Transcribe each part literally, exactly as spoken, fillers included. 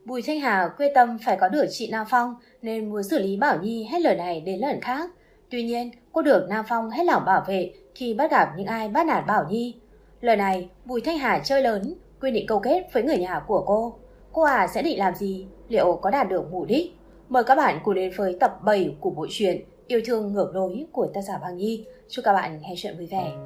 Bùi Thanh Hà quyết tâm phải có được chị Nam Phong nên muốn xử lý Bảo Nhi hết lần này đến lần khác. Tuy nhiên, cô được Nam Phong hết lòng bảo vệ khi bắt gặp những ai bắt nạt Bảo Nhi. Lần này, Bùi Thanh Hà chơi lớn, quyết định câu kết với người nhà của cô. Cô à sẽ định làm gì? Liệu có đạt được mục đích? Mời các bạn cùng đến với tập bảy của bộ truyện Yêu thương ngược lối của tác giả Băng Nhi. Chúc các bạn nghe chuyện vui vẻ.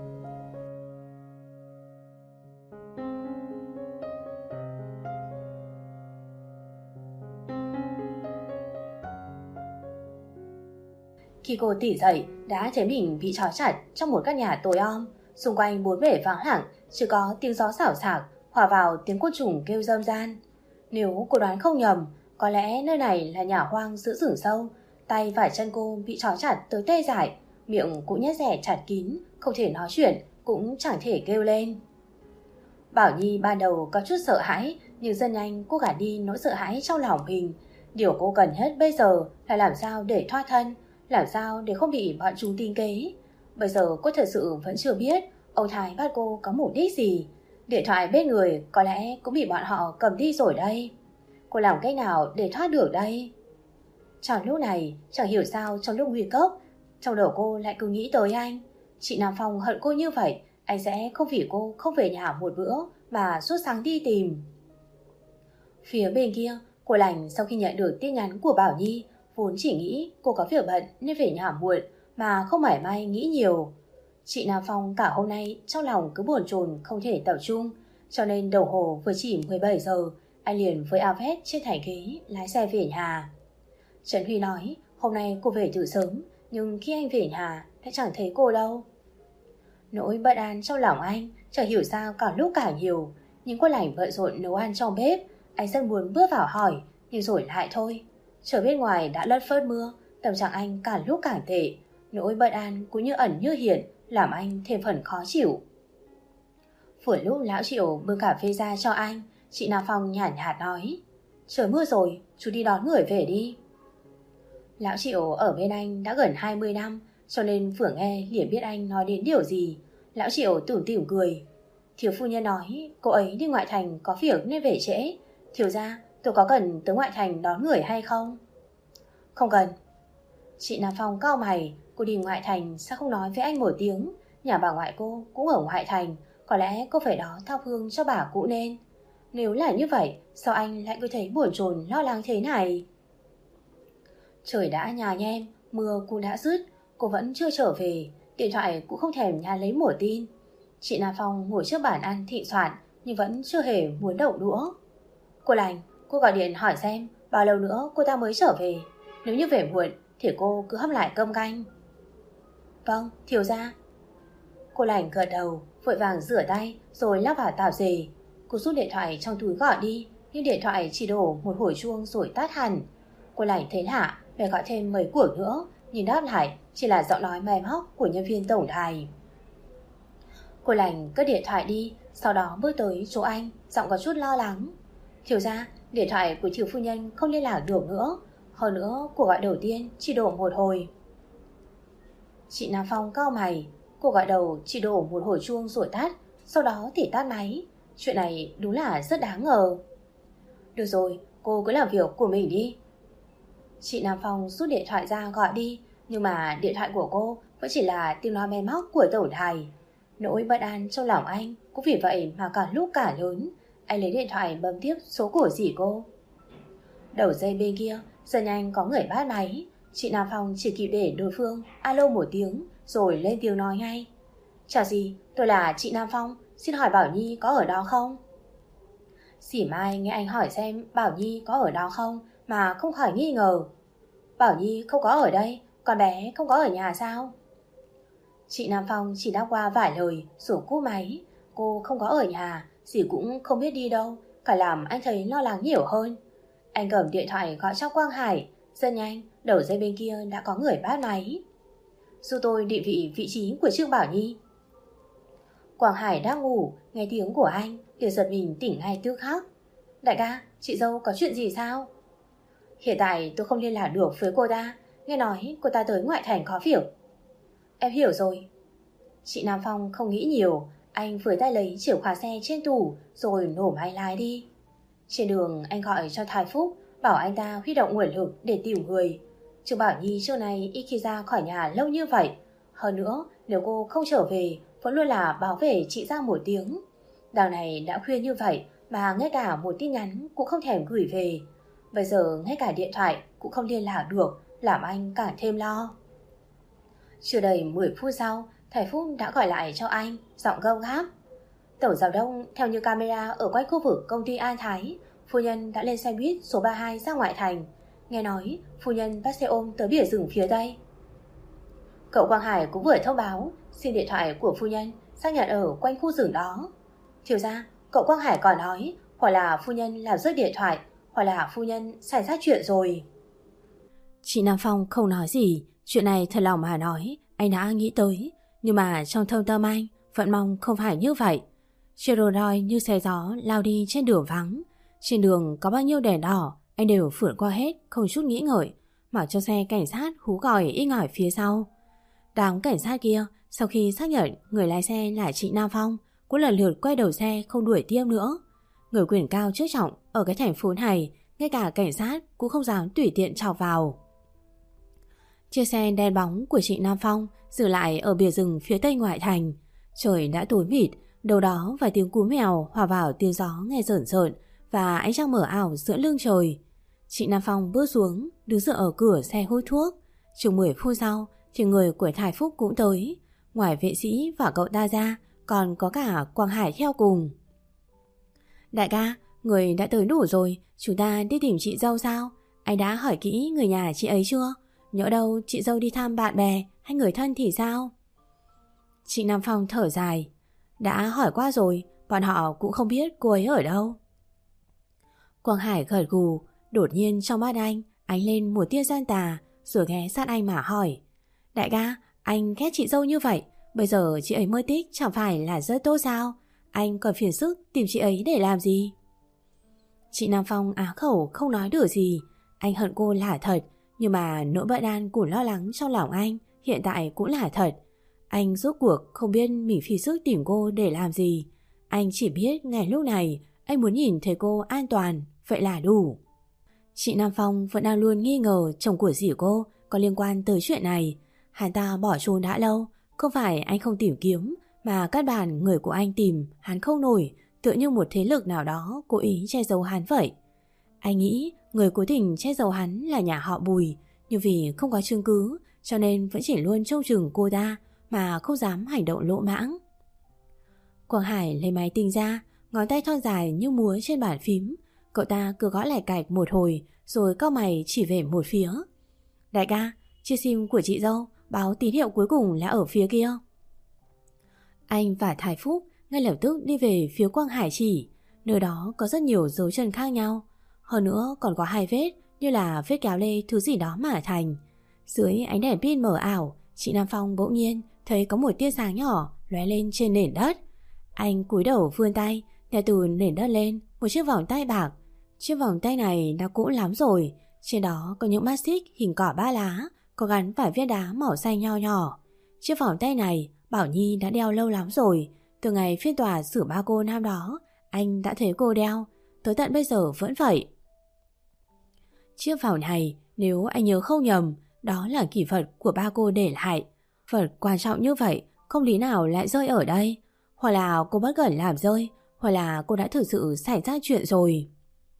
Khi cô tỉnh dậy, đã thấy mình bị trói chặt trong một căn nhà tối om. Xung quanh bốn bể vắng lặng, chỉ có tiếng gió xảo xạc hòa vào tiếng côn trùng kêu râm ran. Nếu cô đoán không nhầm, có lẽ nơi này là nhà hoang giữa rừng sâu. Tay và chân cô bị trói chặt tới tê dại, miệng cũng nhét rẻ chặt kín, không thể nói chuyện, cũng chẳng thể kêu lên. Bảo Nhi ban đầu có chút sợ hãi, nhưng dần nhanh cô gạt đi nỗi sợ hãi trong lòng mình. Điều cô cần nhất bây giờ là làm sao để thoát thân, làm sao để không bị bọn chúng tính kế. Bây giờ cô thật sự vẫn chưa biết ông Thái bắt cô có mục đích gì. Điện thoại bên người có lẽ cũng bị bọn họ cầm đi rồi đây. Cô làm cách nào để thoát được đây? Trong lúc này, chẳng hiểu sao trong lúc nguy cấp, trong đầu cô lại cứ nghĩ tới anh. Chị Nam Phong hận cô như vậy, anh sẽ không vì cô không về nhà một bữa mà suốt sáng đi tìm. Phía bên kia, cô Lành sau khi nhận được tin nhắn của Bảo Nhi, vốn chỉ nghĩ cô có việc bận nên về nhà muộn mà không mải may nghĩ nhiều. Chị Nam Phong cả hôm nay trong lòng cứ buồn chồn không thể tập trung, cho nên đầu hồ vừa chỉ mười bảy giờ, anh liền với áo vest trên thành ghế lái xe về nhà. Trần Huy nói hôm nay cô về từ sớm, nhưng khi anh về nhà lại chẳng thấy cô đâu. Nỗi bất an trong lòng anh chẳng hiểu sao càng lúc càng nhiều. Nhưng cô Lành bận rộn nấu ăn trong bếp, anh rất muốn bước vào hỏi, nhưng rồi lại thôi. Trời bên ngoài đã lất phất mưa, tâm trạng anh càng lúc càng tệ. Nỗi bất an cũng như ẩn như hiện, làm anh thêm phần khó chịu. Vừa lúc lão Triệu bưng cà phê ra cho anh, chị Nam Phong nhàn nhạt nói: trời mưa rồi, chú đi đón người về đi. Lão Triệu ở bên anh đã gần hai mươi năm, cho nên vừa nghe liền biết anh nói đến điều gì. Lão Triệu tủm tỉm cười: thiếu phu nhân nói cô ấy đi ngoại thành có việc nên về trễ. Thiếu gia, tôi có cần tới ngoại thành đón người hay không? Không cần. Chị Nam Phong cau mày, cô đi ngoại thành sao không nói với anh một tiếng? Nhà bà ngoại cô cũng ở ngoại thành, có lẽ cô phải đó thắp hương cho bà cụ nên. Nếu là như vậy, sao anh lại cứ thấy buồn chồn lo lắng thế này? Trời đã nhà nhem, mưa cũng đã dứt, cô vẫn chưa trở về, điện thoại cũng không thèm nhá lấy một tin. Chị Nam Phong ngồi trước bàn ăn thịnh soạn nhưng vẫn chưa hề muốn đậu đũa. Cô Lành, cô gọi điện hỏi xem bao lâu nữa cô ta mới trở về. Nếu như về muộn thì cô cứ hấp lại cơm canh. Vâng, thiếu gia. Cô Lành gật đầu, vội vàng rửa tay rồi lắp vào tạp dề. Cô rút điện thoại trong túi gọi đi, nhưng điện thoại chỉ đổ một hồi chuông rồi tắt hẳn. Cô Lành thấy lạ, phải gọi thêm mấy cuộc nữa, nhìn đáp lại chỉ là giọng nói mềm móc của nhân viên tổng đài. Cô Lành cất điện thoại đi, sau đó bước tới chỗ anh, giọng có chút lo lắng. Thiếu gia, điện thoại của thiếu phu nhân không liên lạc được nữa. Hơn nữa, cuộc gọi đầu tiên chỉ đổ một hồi. Chị Nam Phong cau mày, cuộc gọi đầu chỉ đổ một hồi chuông rồi tắt, sau đó thì tắt máy. Chuyện này đúng là rất đáng ngờ. Được rồi, cô cứ làm việc của mình đi. Chị Nam Phong rút điện thoại ra gọi đi, nhưng mà điện thoại của cô vẫn chỉ là tiếng nói mè móc của tổng đài. Nỗi bất an trong lòng anh cũng vì vậy mà cả lúc cả lớn. Anh lấy điện thoại bấm tiếp số của dì cô. Đầu dây bên kia dần nhanh có người bắt máy. Chị Nam Phong chỉ kịp để đối phương alo một tiếng rồi lên tiếng nói ngay: chào dì, tôi là chị Nam Phong, xin hỏi Bảo Nhi có ở đó không? Dì Mai nghe anh hỏi xem Bảo Nhi có ở đó không mà không khỏi nghi ngờ. Bảo Nhi không có ở đây, con bé không có ở nhà sao? Chị Nam Phong chỉ đáp qua vài lời rồi cúp máy. Cô không có ở nhà, dì cũng không biết đi đâu, cả làm anh thấy lo lắng nhiều hơn. Anh cầm điện thoại gọi cho Quang Hải. Rất nhanh, đầu dây bên kia đã có người bắt máy. Giúp tôi định vị vị trí của Trương Bảo Nhi. Quang Hải đang ngủ, nghe tiếng của anh liền giật mình tỉnh ngay tức khắc. Đại ca, chị dâu có chuyện gì sao? Hiện tại tôi không liên lạc được với cô ta, nghe nói cô ta tới ngoại thành có việc. Em hiểu rồi. Chị Nam Phong không nghĩ nhiều, anh với tay lấy chìa khóa xe trên tủ rồi nổ máy lái đi. Trên đường anh gọi cho Thái Phúc, bảo anh ta huy động nguồn lực để tìm người. Trương Bảo Nhi trước này ít khi ra khỏi nhà lâu như vậy. Hơn nữa, nếu cô không trở về, vẫn luôn là báo về chị Giang một tiếng. Đằng này đã khuya như vậy mà ngay cả một tin nhắn cũng không thèm gửi về. Bây giờ ngay cả điện thoại cũng không liên lạc được, làm anh càng thêm lo. Chưa đầy mười phút sau, Thầy Phúc đã gọi lại cho anh, giọng gấp gáp. Tổng giám đốc, theo như camera ở quanh khu vực công ty An Thái, phu nhân đã lên xe buýt số ba mươi hai ra ngoại thành. Nghe nói phu nhân bắt xe ôm tới bìa rừng phía tây. Cậu Quang Hải cũng vừa thông báo xin điện thoại của phu nhân xác nhận ở quanh khu rừng đó. Thiếu ra, cậu Quang Hải còn nói hoặc là phu nhân làm rớt điện thoại, hoặc là phu nhân xảy ra chuyện rồi. Chị Nam Phong không nói gì. Chuyện này thật lòng mà nói, anh đã nghĩ tới. Nhưng mà trong thâm tâm anh vẫn mong không phải như vậy. Chiếc Rolls Royce như xe gió lao đi trên đường vắng. Trên đường có bao nhiêu đèn đỏ, anh đều phượt qua hết, không chút nghĩ ngợi, mặc cho xe cảnh sát hú còi inh ỏi phía sau. Đám cảnh sát kia sau khi xác nhận người lái xe là chị Nam Phong, cũng lần lượt quay đầu xe không đuổi tiếp nữa. Người quyền cao chức trọng ở cái thành phố này, ngay cả cảnh sát cũng không dám tùy tiện chọc vào. Chiếc xe đen bóng của chị Nam Phong dừng lại ở bìa rừng phía tây ngoại thành. Trời đã tối mịt, đâu đó vài tiếng cú mèo hòa vào tiếng gió nghe rợn rợn và ánh trăng mở ảo giữa lưng trời. Chị Nam Phong bước xuống, đứng dựa ở cửa xe hút thuốc. Chừng mười phút sau thì người của Thái Phúc cũng tới. Ngoài vệ sĩ và cậu ta ra, còn có cả Quang Hải theo cùng. Đại ca, người đã tới đủ rồi, chúng ta đi tìm chị dâu sao? Anh đã hỏi kỹ người nhà chị ấy chưa? Nhỡ đâu chị dâu đi thăm bạn bè hay người thân thì sao? Chị Nam Phong thở dài. Đã hỏi qua rồi, bọn họ cũng không biết cô ấy ở đâu. Quang Hải gật gù. Đột nhiên trong mắt anh ánh lên một tia gian tà, rồi ghé sát anh mà hỏi. Đại ca, anh ghét chị dâu như vậy, bây giờ chị ấy mất tích chẳng phải là rất tốt sao? Anh còn phiền sức tìm chị ấy để làm gì? Chị Nam Phong á khẩu không nói được gì. Anh hận cô là thật, nhưng mà nỗi bất an cùng lo lắng trong lòng anh hiện tại cũng là thật. Anh rốt cuộc không biết mình phí sức tìm cô để làm gì. Anh chỉ biết ngày lúc này anh muốn nhìn thấy cô an toàn, vậy là đủ. Chị Nam Phong vẫn đang luôn nghi ngờ chồng của dì cô có liên quan tới chuyện này. Hắn ta bỏ trốn đã lâu, không phải anh không tìm kiếm, mà căn bản người của anh tìm hắn không nổi, tựa như một thế lực nào đó cố ý che giấu hắn vậy. Anh nghĩ người cố tình che giấu hắn là nhà họ Bùi, nhưng vì không có chứng cứ cho nên vẫn chỉ luôn trông chừng cô ta mà không dám hành động lỗ mãng. Quang Hải lấy máy tính ra, ngón tay thon dài như múa trên bàn phím. Cậu ta cứ gõ lạch cạch một hồi rồi cau mày chỉ về một phía. Đại ca, chiếc sim của chị dâu báo tín hiệu cuối cùng là ở phía kia. Anh và Thái Phúc ngay lập tức đi về phía Quang Hải chỉ. Nơi đó có rất nhiều dấu chân khác nhau. Hơn nữa còn có hai vết như là vết kéo lê thứ gì đó mà thành. Dưới ánh đèn pin mờ ảo, chị Nam Phong bỗng nhiên thấy có một tia sáng nhỏ lóe lên trên nền đất. Anh cúi đầu vươn tay, nhặt từ nền đất lên một chiếc vòng tay bạc. Chiếc vòng tay này đã cũ lắm rồi. Trên đó có những mắt xích hình cỏ ba lá, có gắn vài viên đá màu xanh nho nhỏ. Chiếc vòng tay này Bảo Nhi đã đeo lâu lắm rồi. Từ ngày phiên tòa xử ba cô năm đó, anh đã thấy cô đeo, tới tận bây giờ vẫn vậy. Chiếc vòng này, nếu anh nhớ không nhầm, đó là kỷ vật của ba cô để lại. Vật quan trọng như vậy, không lý nào lại rơi ở đây. Hoặc là cô bất cẩn làm rơi, hoặc là cô đã thực sự xảy ra chuyện rồi.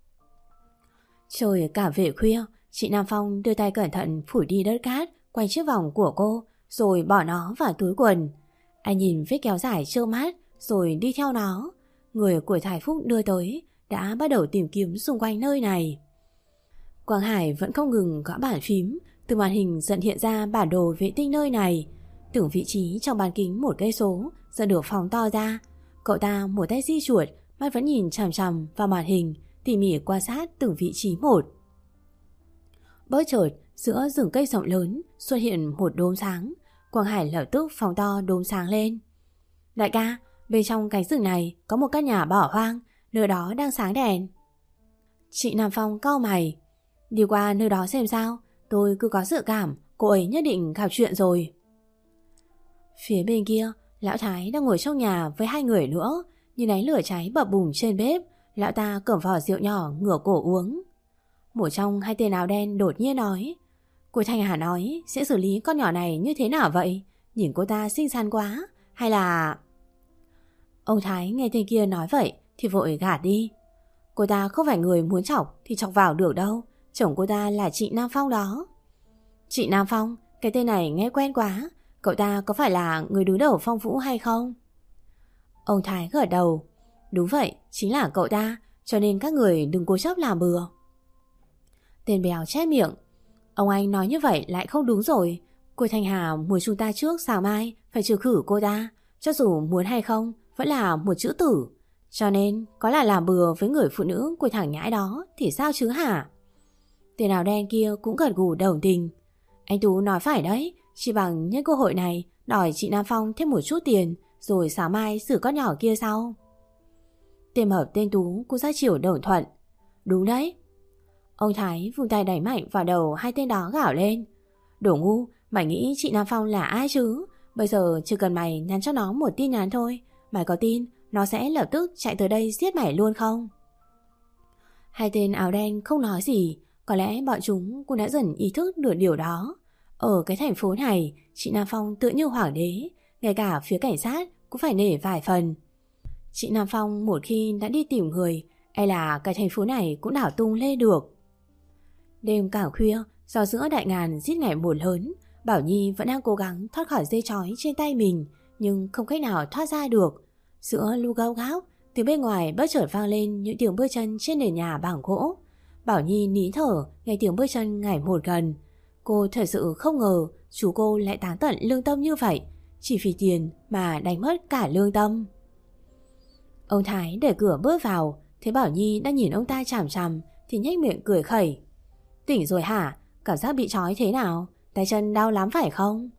Trời cả về khuya, chị Nam Phong đưa tay cẩn thận phủi đi đất cát quanh chiếc vòng của cô, rồi bỏ nó vào túi quần. Anh nhìn vết kéo dài trơ mắt, rồi đi theo nó. Người của Thái Phúc đưa tới đã bắt đầu tìm kiếm xung quanh nơi này. Quang Hải vẫn không ngừng gõ bàn phím. Từ màn hình dần hiện ra bản đồ vệ tinh nơi này. Từng vị trí trong bán kính một cây số dần được phóng to ra. Cậu ta một tay di chuột, mắt vẫn nhìn chằm chằm vào màn hình, tỉ mỉ quan sát từng vị trí một. Bất chợt, giữa rừng cây rộng lớn xuất hiện một đốm sáng. Quang Hải lập tức phóng to đốm sáng lên. Đại ca, bên trong cánh rừng này có một căn nhà bỏ hoang, nơi đó đang sáng đèn. Chị Nam Phong cau mày. Đi qua nơi đó xem sao, tôi cứ có dự cảm cô ấy nhất định gặp chuyện rồi. Phía bên kia, lão Thái đang ngồi trong nhà với hai người nữa, nhìn ánh lửa cháy bập bùng trên bếp, Lão ta cầm vỏ rượu nhỏ ngửa cổ uống. Một trong hai tên áo đen đột nhiên nói: Cô Thanh Hà nói sẽ xử lý con nhỏ này như thế nào vậy? Nhìn cô ta xinh xắn quá. Hay là... Ông Thái nghe tên kia nói vậy thì vội gạt đi. Cô ta không phải người muốn chọc thì chọc vào được đâu. Chồng cô ta là chị Nam Phong đó. Chị Nam Phong? Cái tên này nghe quen quá. Cậu ta có phải là người đứng đầu Phong Vũ hay không? Ông Thái gật đầu. Đúng vậy, chính là cậu ta. Cho nên các người đừng cố chấp làm bừa. Tên béo chép miệng. Ông anh nói như vậy lại không đúng rồi. Cô Thanh Hà muốn chúng ta trước sáng mai phải trừ khử cô ta. Cho dù muốn hay không vẫn là một chữ tử. Cho nên có là làm bừa với người phụ nữ của thằng nhãi đó thì sao chứ hả? Tên áo đen kia cũng gật gù đồng tình. Anh Tú nói phải đấy. Chỉ bằng nhân cơ hội này đòi chị Nam Phong thêm một chút tiền, rồi sáng mai xử con nhỏ kia sau. Tên hợp tên Tú cũng ra chiều đồng thuận. Đúng đấy. Ông Thái vùng tay đẩy mạnh vào đầu hai tên đó gào lên. Đồ ngu, mày nghĩ chị Nam Phong là ai chứ? Bây giờ chỉ cần mày nhắn cho nó một tin nhắn thôi. Mày có tin nó sẽ lập tức chạy tới đây giết mày luôn không? Hai tên áo đen không nói gì. Có lẽ bọn chúng cũng đã dần ý thức được điều đó. Ở cái thành phố này, chị Nam Phong tựa như hoàng đế. Ngay cả phía cảnh sát cũng phải nể vài phần. Chị Nam Phong một khi đã đi tìm người, e là cái thành phố này cũng đảo tung lên được. Đêm càng khuya, gió giữa đại ngàn rít ngày một lớn. Bảo Nhi vẫn đang cố gắng thoát khỏi dây trói trên tay mình, nhưng không cách nào thoát ra được. Giữa lu gao gáo, từ bên ngoài bất chợt vang lên những tiếng bước chân trên nền nhà bằng gỗ. Bảo Nhi nín thở nghe tiếng bước chân ngày một gần. Cô thật sự không ngờ chú cô lại táng tận lương tâm như vậy, chỉ vì tiền mà đánh mất cả lương tâm. Ông Thái để cửa bước vào, thấy Bảo Nhi đang nhìn ông ta chằm chằm thì nhếch miệng cười khẩy. Tỉnh rồi hả? Cảm giác bị trói thế nào? Tay chân đau lắm phải không?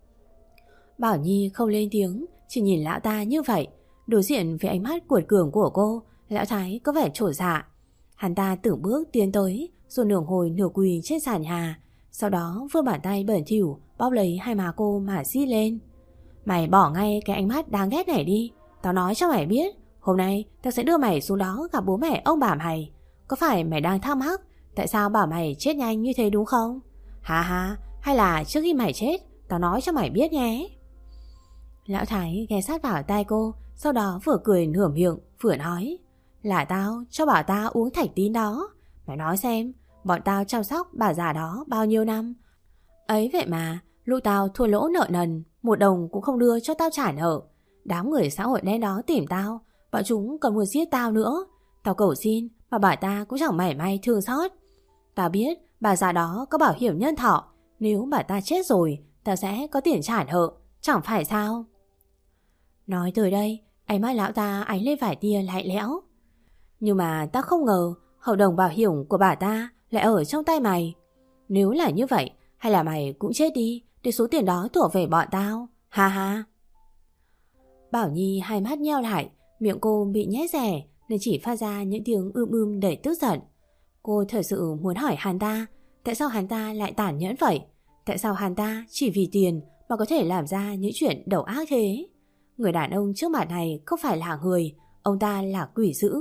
Bảo Nhi không lên tiếng, chỉ nhìn lão ta như vậy. Đối diện với ánh mắt cuột cường của cô, lão Thái có vẻ trột dạ. Hắn ta từng bước tiến tới, rồi nửa ngồi nửa quỳ trên sàn nhà. Sau đó vươn bàn tay bẩn thỉu bóp lấy hai má cô mà rít lên. Mày bỏ ngay cái ánh mắt đáng ghét này đi. Tao nói cho mày biết, hôm nay tao sẽ đưa mày xuống đó gặp bố mẹ ông bà mày. Có phải mày đang thắc mắc tại sao bảo mày chết nhanh như thế đúng không? Hà hà, hay là trước khi mày chết tao nói cho mày biết nhé. Lão Thái ghé sát vào tai cô, sau đó vừa cười nửa miệng vừa nói. Là tao cho bảo ta uống thạch tín đó. Mày nói xem, bọn tao chăm sóc bà già đó bao nhiêu năm. Ấy vậy mà lúc tao thua lỗ nợ nần, một đồng cũng không đưa cho tao trả nợ. Đám người xã hội đen đó tìm tao, bọn chúng còn muốn giết tao nữa. Tao cầu xin mà bà ta cũng chẳng mảy may thương xót. Tao biết bà già đó có bảo hiểm nhân thọ, nếu bà ta chết rồi tao sẽ có tiền trả nợ, chẳng phải sao? Nói tới đây, ánh mắt lão ta ánh lên vài tia lạnh lẽo. Nhưng mà tao không ngờ hợp đồng bảo hiểm của bà ta lại ở trong tay mày. Nếu là như vậy, hay là mày cũng chết đi để số tiền đó thuộc về bọn tao. Ha ha. Bảo Nhi hai mắt nheo lại, miệng cô bị nhét rẻ nên chỉ phát ra những tiếng ưm ưm đầy tức giận. Cô thật sự muốn hỏi hắn ta, tại sao hắn ta lại tàn nhẫn vậy? Tại sao hắn ta chỉ vì tiền mà có thể làm ra những chuyện độc ác thế? Người đàn ông trước mặt này không phải là người, ông ta là quỷ dữ.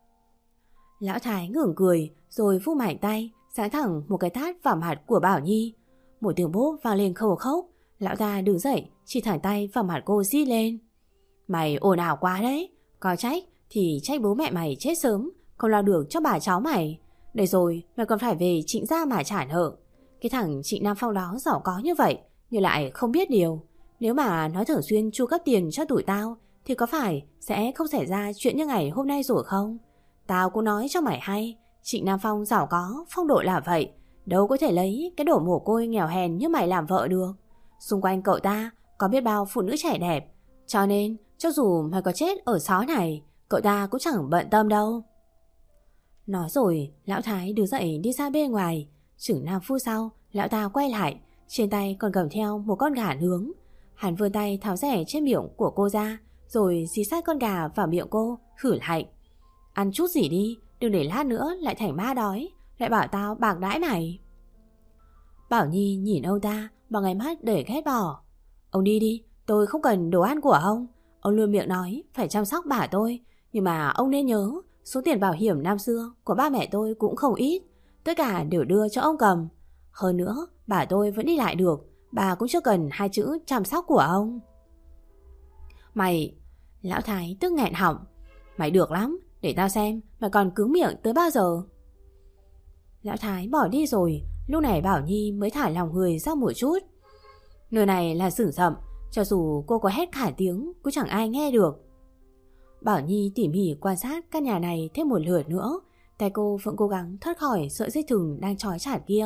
Lão Thái ngẩng cười rồi vung mạnh tay, giáng thẳng một cái tát vào mặt của Bảo Nhi. Một tiếng bốp vang lên khô khốc. Lão ta đứng dậy, chỉ thẳng tay vào mặt cô rít lên. Mày ồn ào quá đấy. Có trách thì trách bố mẹ mày chết sớm, không lo được cho bà cháu mày. Để rồi mày còn phải về Trịnh gia mà trả nợ. Cái thằng Trịnh Nam Phong đó giàu có như vậy, nhưng lại không biết điều. Nếu mà nó thường xuyên chu cấp tiền cho tụi tao thì có phải sẽ không xảy ra chuyện như ngày hôm nay rồi không? Tao cũng nói cho mày hay, Trịnh Nam Phong giàu có, phong độ là vậy, đâu có thể lấy cái đổ mồ côi nghèo hèn như mày làm vợ được. Xung quanh cậu ta có biết bao phụ nữ trẻ đẹp, cho nên cho dù mày có chết ở xó này, cậu ta cũng chẳng bận tâm đâu. Nói rồi, lão Thái đứng dậy đi ra bên ngoài. Chừng năm phút sau, lão ta quay lại, trên tay còn cầm theo một con gà nướng. Hắn vươn tay tháo rẻ trên miệng của cô ra, rồi dí sát con gà vào miệng cô, khử lại. Ăn chút gì đi, đừng để lát nữa lại thành ma đói, lại bảo tao bạc đãi mày. Bảo Nhi nhìn ông ta bằng ánh mắt đầy ghét bỏ. Ông đi đi, tôi không cần đồ ăn của ông. Ông luôn miệng nói phải chăm sóc bà tôi, nhưng mà ông nên nhớ, Số tiền bảo hiểm năm xưa của ba mẹ tôi cũng không ít, tất cả đều đưa cho ông cầm. Hơn nữa, bà tôi vẫn đi lại được, bà cũng chưa cần hai chữ chăm sóc của ông. Mày... Lão Thái tức nghẹn họng. Mày được lắm, để tao xem mày còn cứng miệng tới bao giờ. Lão Thái bỏ đi rồi, lúc này Bảo Nhi mới thả lòng người ra một chút. Nơi này là rừng rậm, cho dù cô có hét cả tiếng cũng chẳng ai nghe được. Bảo Nhi tỉ mỉ quan sát căn nhà này thêm một lượt nữa, tay cô vẫn cố gắng thoát khỏi sợi dây thừng đang trói chặt kia.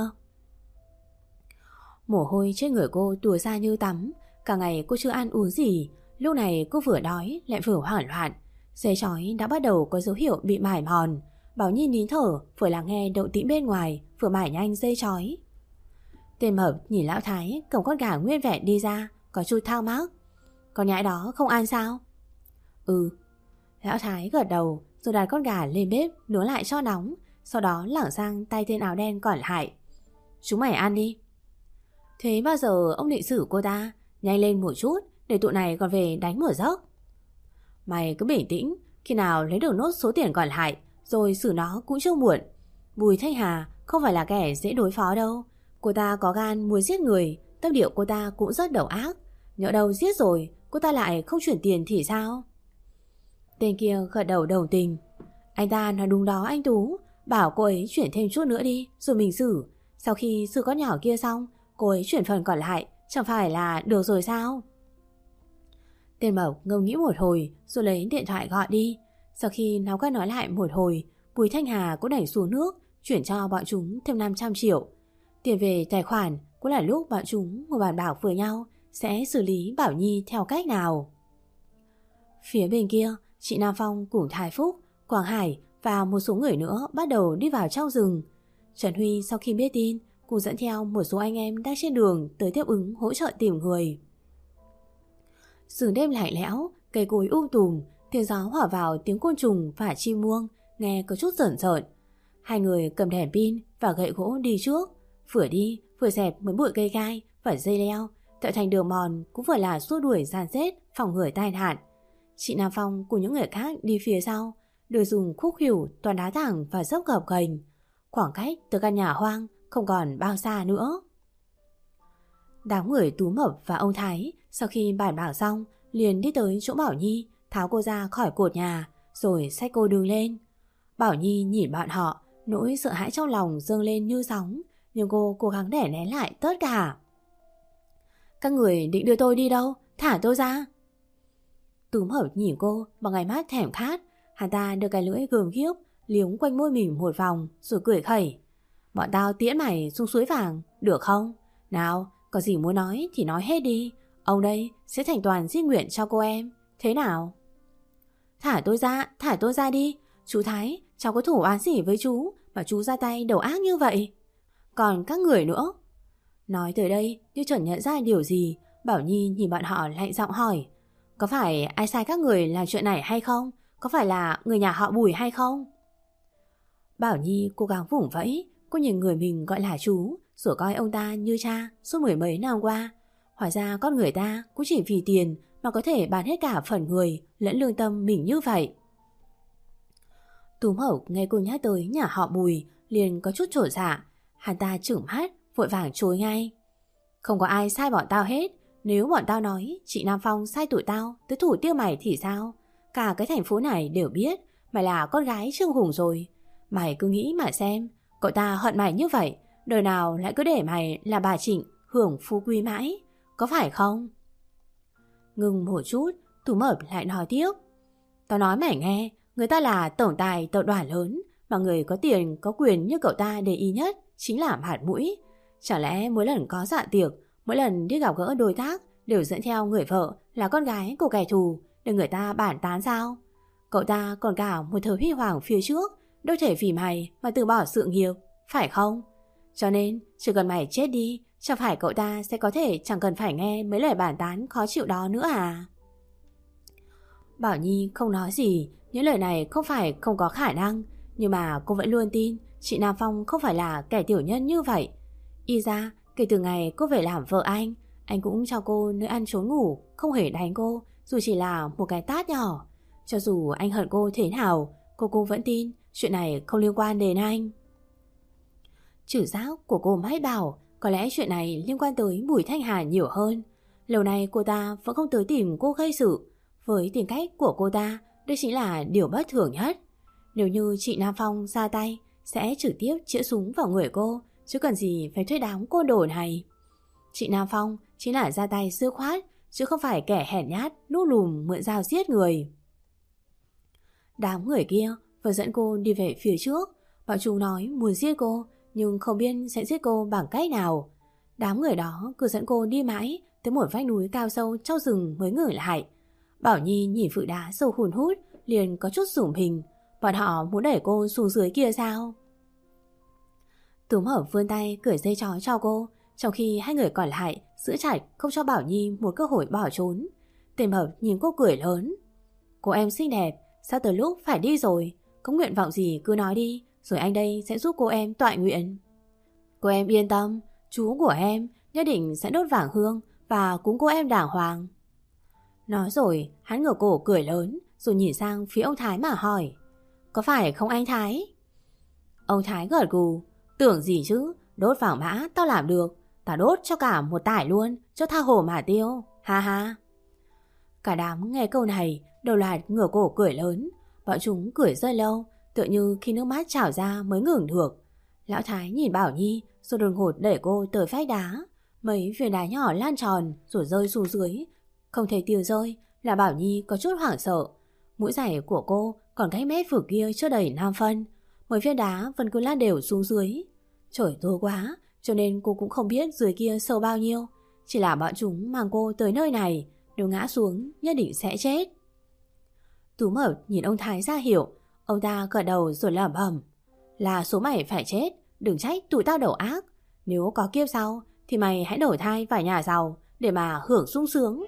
Mồ hôi trên người cô tùa ra như tắm. Cả ngày cô chưa ăn uống gì, lúc này cô vừa đói lại vừa hoảng loạn. Dây trói đã bắt đầu có dấu hiệu bị mài mòn. Bảo Nhi nín thở, vừa lắng nghe động tĩnh bên ngoài, vừa mải nhanh dây trói. Tên Mập nhìn Lão Thái cầm con gà nguyên vẹn đi ra, có chút thao mác. Con nhãi đó không ăn sao? Ừ. Lão Thái gật đầu, rồi đặt con gà lên bếp nướng lại cho nóng, sau đó lảng sang tay tên áo đen còn lại. Chúng mày ăn đi. Thế bao giờ ông định xử cô ta? Nhanh lên một chút, để tụi này còn về đánh một giấc. Mày cứ bình tĩnh, khi nào lấy được nốt số tiền còn lại rồi xử nó cũng chưa muộn. Bùi Thanh Hà không phải là kẻ dễ đối phó đâu. Cô ta có gan muốn giết người, tâm điệu cô ta cũng rất độc ác. Nhỡ đâu giết rồi cô ta lại không chuyển tiền thì sao? Tên kia gật đầu đồng tình. Anh ta nói đúng đó anh Tú, bảo cô ấy chuyển thêm chút nữa đi rồi mình xử. Sau khi xử con nhỏ kia xong, cô ấy chuyển phần còn lại, chẳng phải là được rồi sao? Tên Mộc ngẫm nghĩ một hồi rồi lấy điện thoại gọi đi. Sau khi nói qua nói lại một hồi, Bùi Thanh Hà cũng đẩy xuống nước, chuyển cho bọn chúng thêm năm trăm triệu. Tiền về tài khoản cũng là lúc bọn chúng ngồi bàn bạc với nhau sẽ xử lý Bảo Nhi theo cách nào. Phía bên kia, chị Nam Phong cùng Thái Phúc, Quảng Hải và một số người nữa bắt đầu đi vào trong rừng. Trần Huy sau khi biết tin cũng dẫn theo một số anh em đang trên đường tới tiếp ứng hỗ trợ tìm người. Rừng đêm lạnh lẽo, cây cối um tùm, tiếng gió hòa vào tiếng côn trùng và chim muông, nghe có chút rợn rợn. Hai người cầm đèn pin và gậy gỗ đi trước, vừa đi vừa dẹp mấy bụi cây gai và dây leo, tạo thành đường mòn cũng vừa là xua đuổi giàn rết, phòng ngừa tai nạn. Chị Nam Phong cùng những người khác đi phía sau, đường dùng khúc khuỷu toàn đá thẳng và dốc gập ghềnh. Khoảng cách từ căn nhà hoang không còn bao xa nữa. Đám người Tú Mập và ông Thái sau khi bàn bạc xong liền đi tới chỗ Bảo Nhi, tháo cô ra khỏi cột nhà rồi xách cô đứng lên. Bảo Nhi nhìn bọn họ, nỗi sợ hãi trong lòng dâng lên như sóng, nhưng cô cố gắng đè nén lại tất cả. Các người định đưa tôi đi đâu? Thả tôi ra. Tú Mập nhìn cô bằng ánh mắt thèm khát. Hắn ta đưa cái lưỡi gườm ghiếc liếm quanh môi mình một vòng rồi cười khẩy. Bọn tao tiễn mày xuống suối vàng, được không? Nào, có gì muốn nói thì nói hết đi. Ông đây sẽ thành toàn di nguyện cho cô em. Thế nào? Thả tôi ra, thả tôi ra đi. Chú Thái, cháu có thủ oán gì với chú mà chú ra tay đầu ác như vậy? Còn các người nữa. Nói tới đây như chuẩn nhận ra điều gì, Bảo Nhi nhìn bọn họ lạnh giọng hỏi. Có phải ai sai các người làm chuyện này hay không? Có phải là người nhà họ Bùi hay không? Bảo Nhi cố gắng vùng vẫy. Cô nhìn người mình gọi là chú, rồi coi ông ta như cha suốt mười mấy năm qua. Hóa ra con người ta cũng chỉ vì tiền mà có thể bán hết cả phần người lẫn lương tâm mình như vậy. Tú Mộc nghe cô nhắc tới nhà họ Bùi liền có chút trột dạ. Hắn ta trừng mắt vội vàng chối ngay. Không có ai sai bọn tao hết. Nếu bọn tao nói chị Nam Phong sai tụi tao tới thủ tiêu mày thì sao? Cả cái thành phố này đều biết mày là con gái Trương Hùng rồi. Mày cứ nghĩ mà xem, cậu ta hận mày như vậy, đời nào lại cứ để mày là bà Trịnh hưởng phú quý mãi, có phải không? Ngừng một chút, Tú Mập lại nói tiếp. Tao nói mày nghe, người ta là tổng tài tập đoàn lớn, mà người có tiền có quyền như cậu ta để ý nhất chính là mặt mũi. Chẳng lẽ mỗi lần có dạ tiệc, mỗi lần đi gặp gỡ đối tác đều dẫn theo người vợ là con gái của kẻ thù để người ta bàn tán sao? Cậu ta còn cả một thời huy hoàng phía trước, đâu thể vì mày mà từ bỏ sự nghiệp, phải không? Cho nên chỉ cần mày chết đi, chẳng phải cậu ta sẽ có thể chẳng cần phải nghe mấy lời bàn tán khó chịu đó nữa à? Bảo Nhi không nói gì, những lời này không phải không có khả năng, nhưng mà cô vẫn luôn tin chị Nam Phong không phải là kẻ tiểu nhân như vậy. Y ra, kể từ ngày cô về làm vợ anh, anh cũng cho cô nơi ăn trốn ngủ, không hề đánh cô, dù chỉ là một cái tát nhỏ. Cho dù anh hận cô thế nào, cô cũng vẫn tin chuyện này không liên quan đến anh. Trừ giác của cô mãi bảo có lẽ chuyện này liên quan tới Bùi Thanh Hà nhiều hơn. Lâu nay cô ta vẫn không tới tìm cô gây sự. Với tính cách của cô ta, đây chính là điều bất thường nhất. Nếu như chị Nam Phong ra tay, sẽ trực tiếp chĩa súng vào người cô, chứ cần gì phải thuê đám côn đồ này. Chị Nam Phong chính là ra tay dứt khoát, chứ không phải kẻ hèn nhát núp lùm mượn dao giết người. Đám người kia vừa dẫn cô đi về phía trước. Bọn chúng nói muốn giết cô, nhưng không biết sẽ giết cô bằng cách nào. Đám người đó cứ dẫn cô đi mãi tới một vách núi cao sâu trong rừng mới ngừng lại. Bảo Nhi nhìn phụ đá sâu hun hút liền có chút rủng mình. Bọn họ muốn đẩy cô xuống dưới kia sao? Túm Hợp vươn tay cởi dây trói cho cô, trong khi hai người còn lại giữ chặt không cho Bảo Nhi một cơ hội bỏ trốn. Tên Hợp nhìn cô cười lớn. Cô em xinh đẹp, sao từ lúc phải đi rồi? Có nguyện vọng gì cứ nói đi, rồi anh đây sẽ giúp cô em toại nguyện. Cô em yên tâm, chú của em nhất định sẽ đốt vàng hương và cúng cô em đàng hoàng. Nói rồi hắn ngửa cổ cười lớn, rồi nhìn sang phía ông Thái mà hỏi. Có phải không anh Thái? Ông Thái gật gù. Tưởng gì chứ, đốt vàng mã tao làm được. Tao đốt cho cả một tải luôn, cho tha hồ mà tiêu. Ha ha. Cả đám nghe câu này đầu loạt ngửa cổ cười lớn. Bọn chúng cười rơi lâu, tựa như khi nước mắt trào ra mới ngừng được. Lão Thái nhìn Bảo Nhi, rồi đột ngột đẩy cô tới vách đá. Mấy viên đá nhỏ lan tròn rồi rơi xuống dưới. Không thể tiêu rơi là Bảo Nhi có chút hoảng sợ. Mũi giày của cô còn cách mép vực kia chưa đầy năm phân. Mấy viên đá vẫn cứ lan đều xuống dưới. Trời tối quá, cho nên cô cũng không biết dưới kia sâu bao nhiêu. Chỉ là bọn chúng mang cô tới nơi này, nếu ngã xuống nhất định sẽ chết. Tú Mập nhìn ông Thái ra hiểu. Ông ta gật đầu rồi lẩm bẩm. Là số mày phải chết, đừng trách tụi tao đầu ác. Nếu có kiếp sau thì mày hãy đổi thai vào nhà giàu để mà hưởng sung sướng.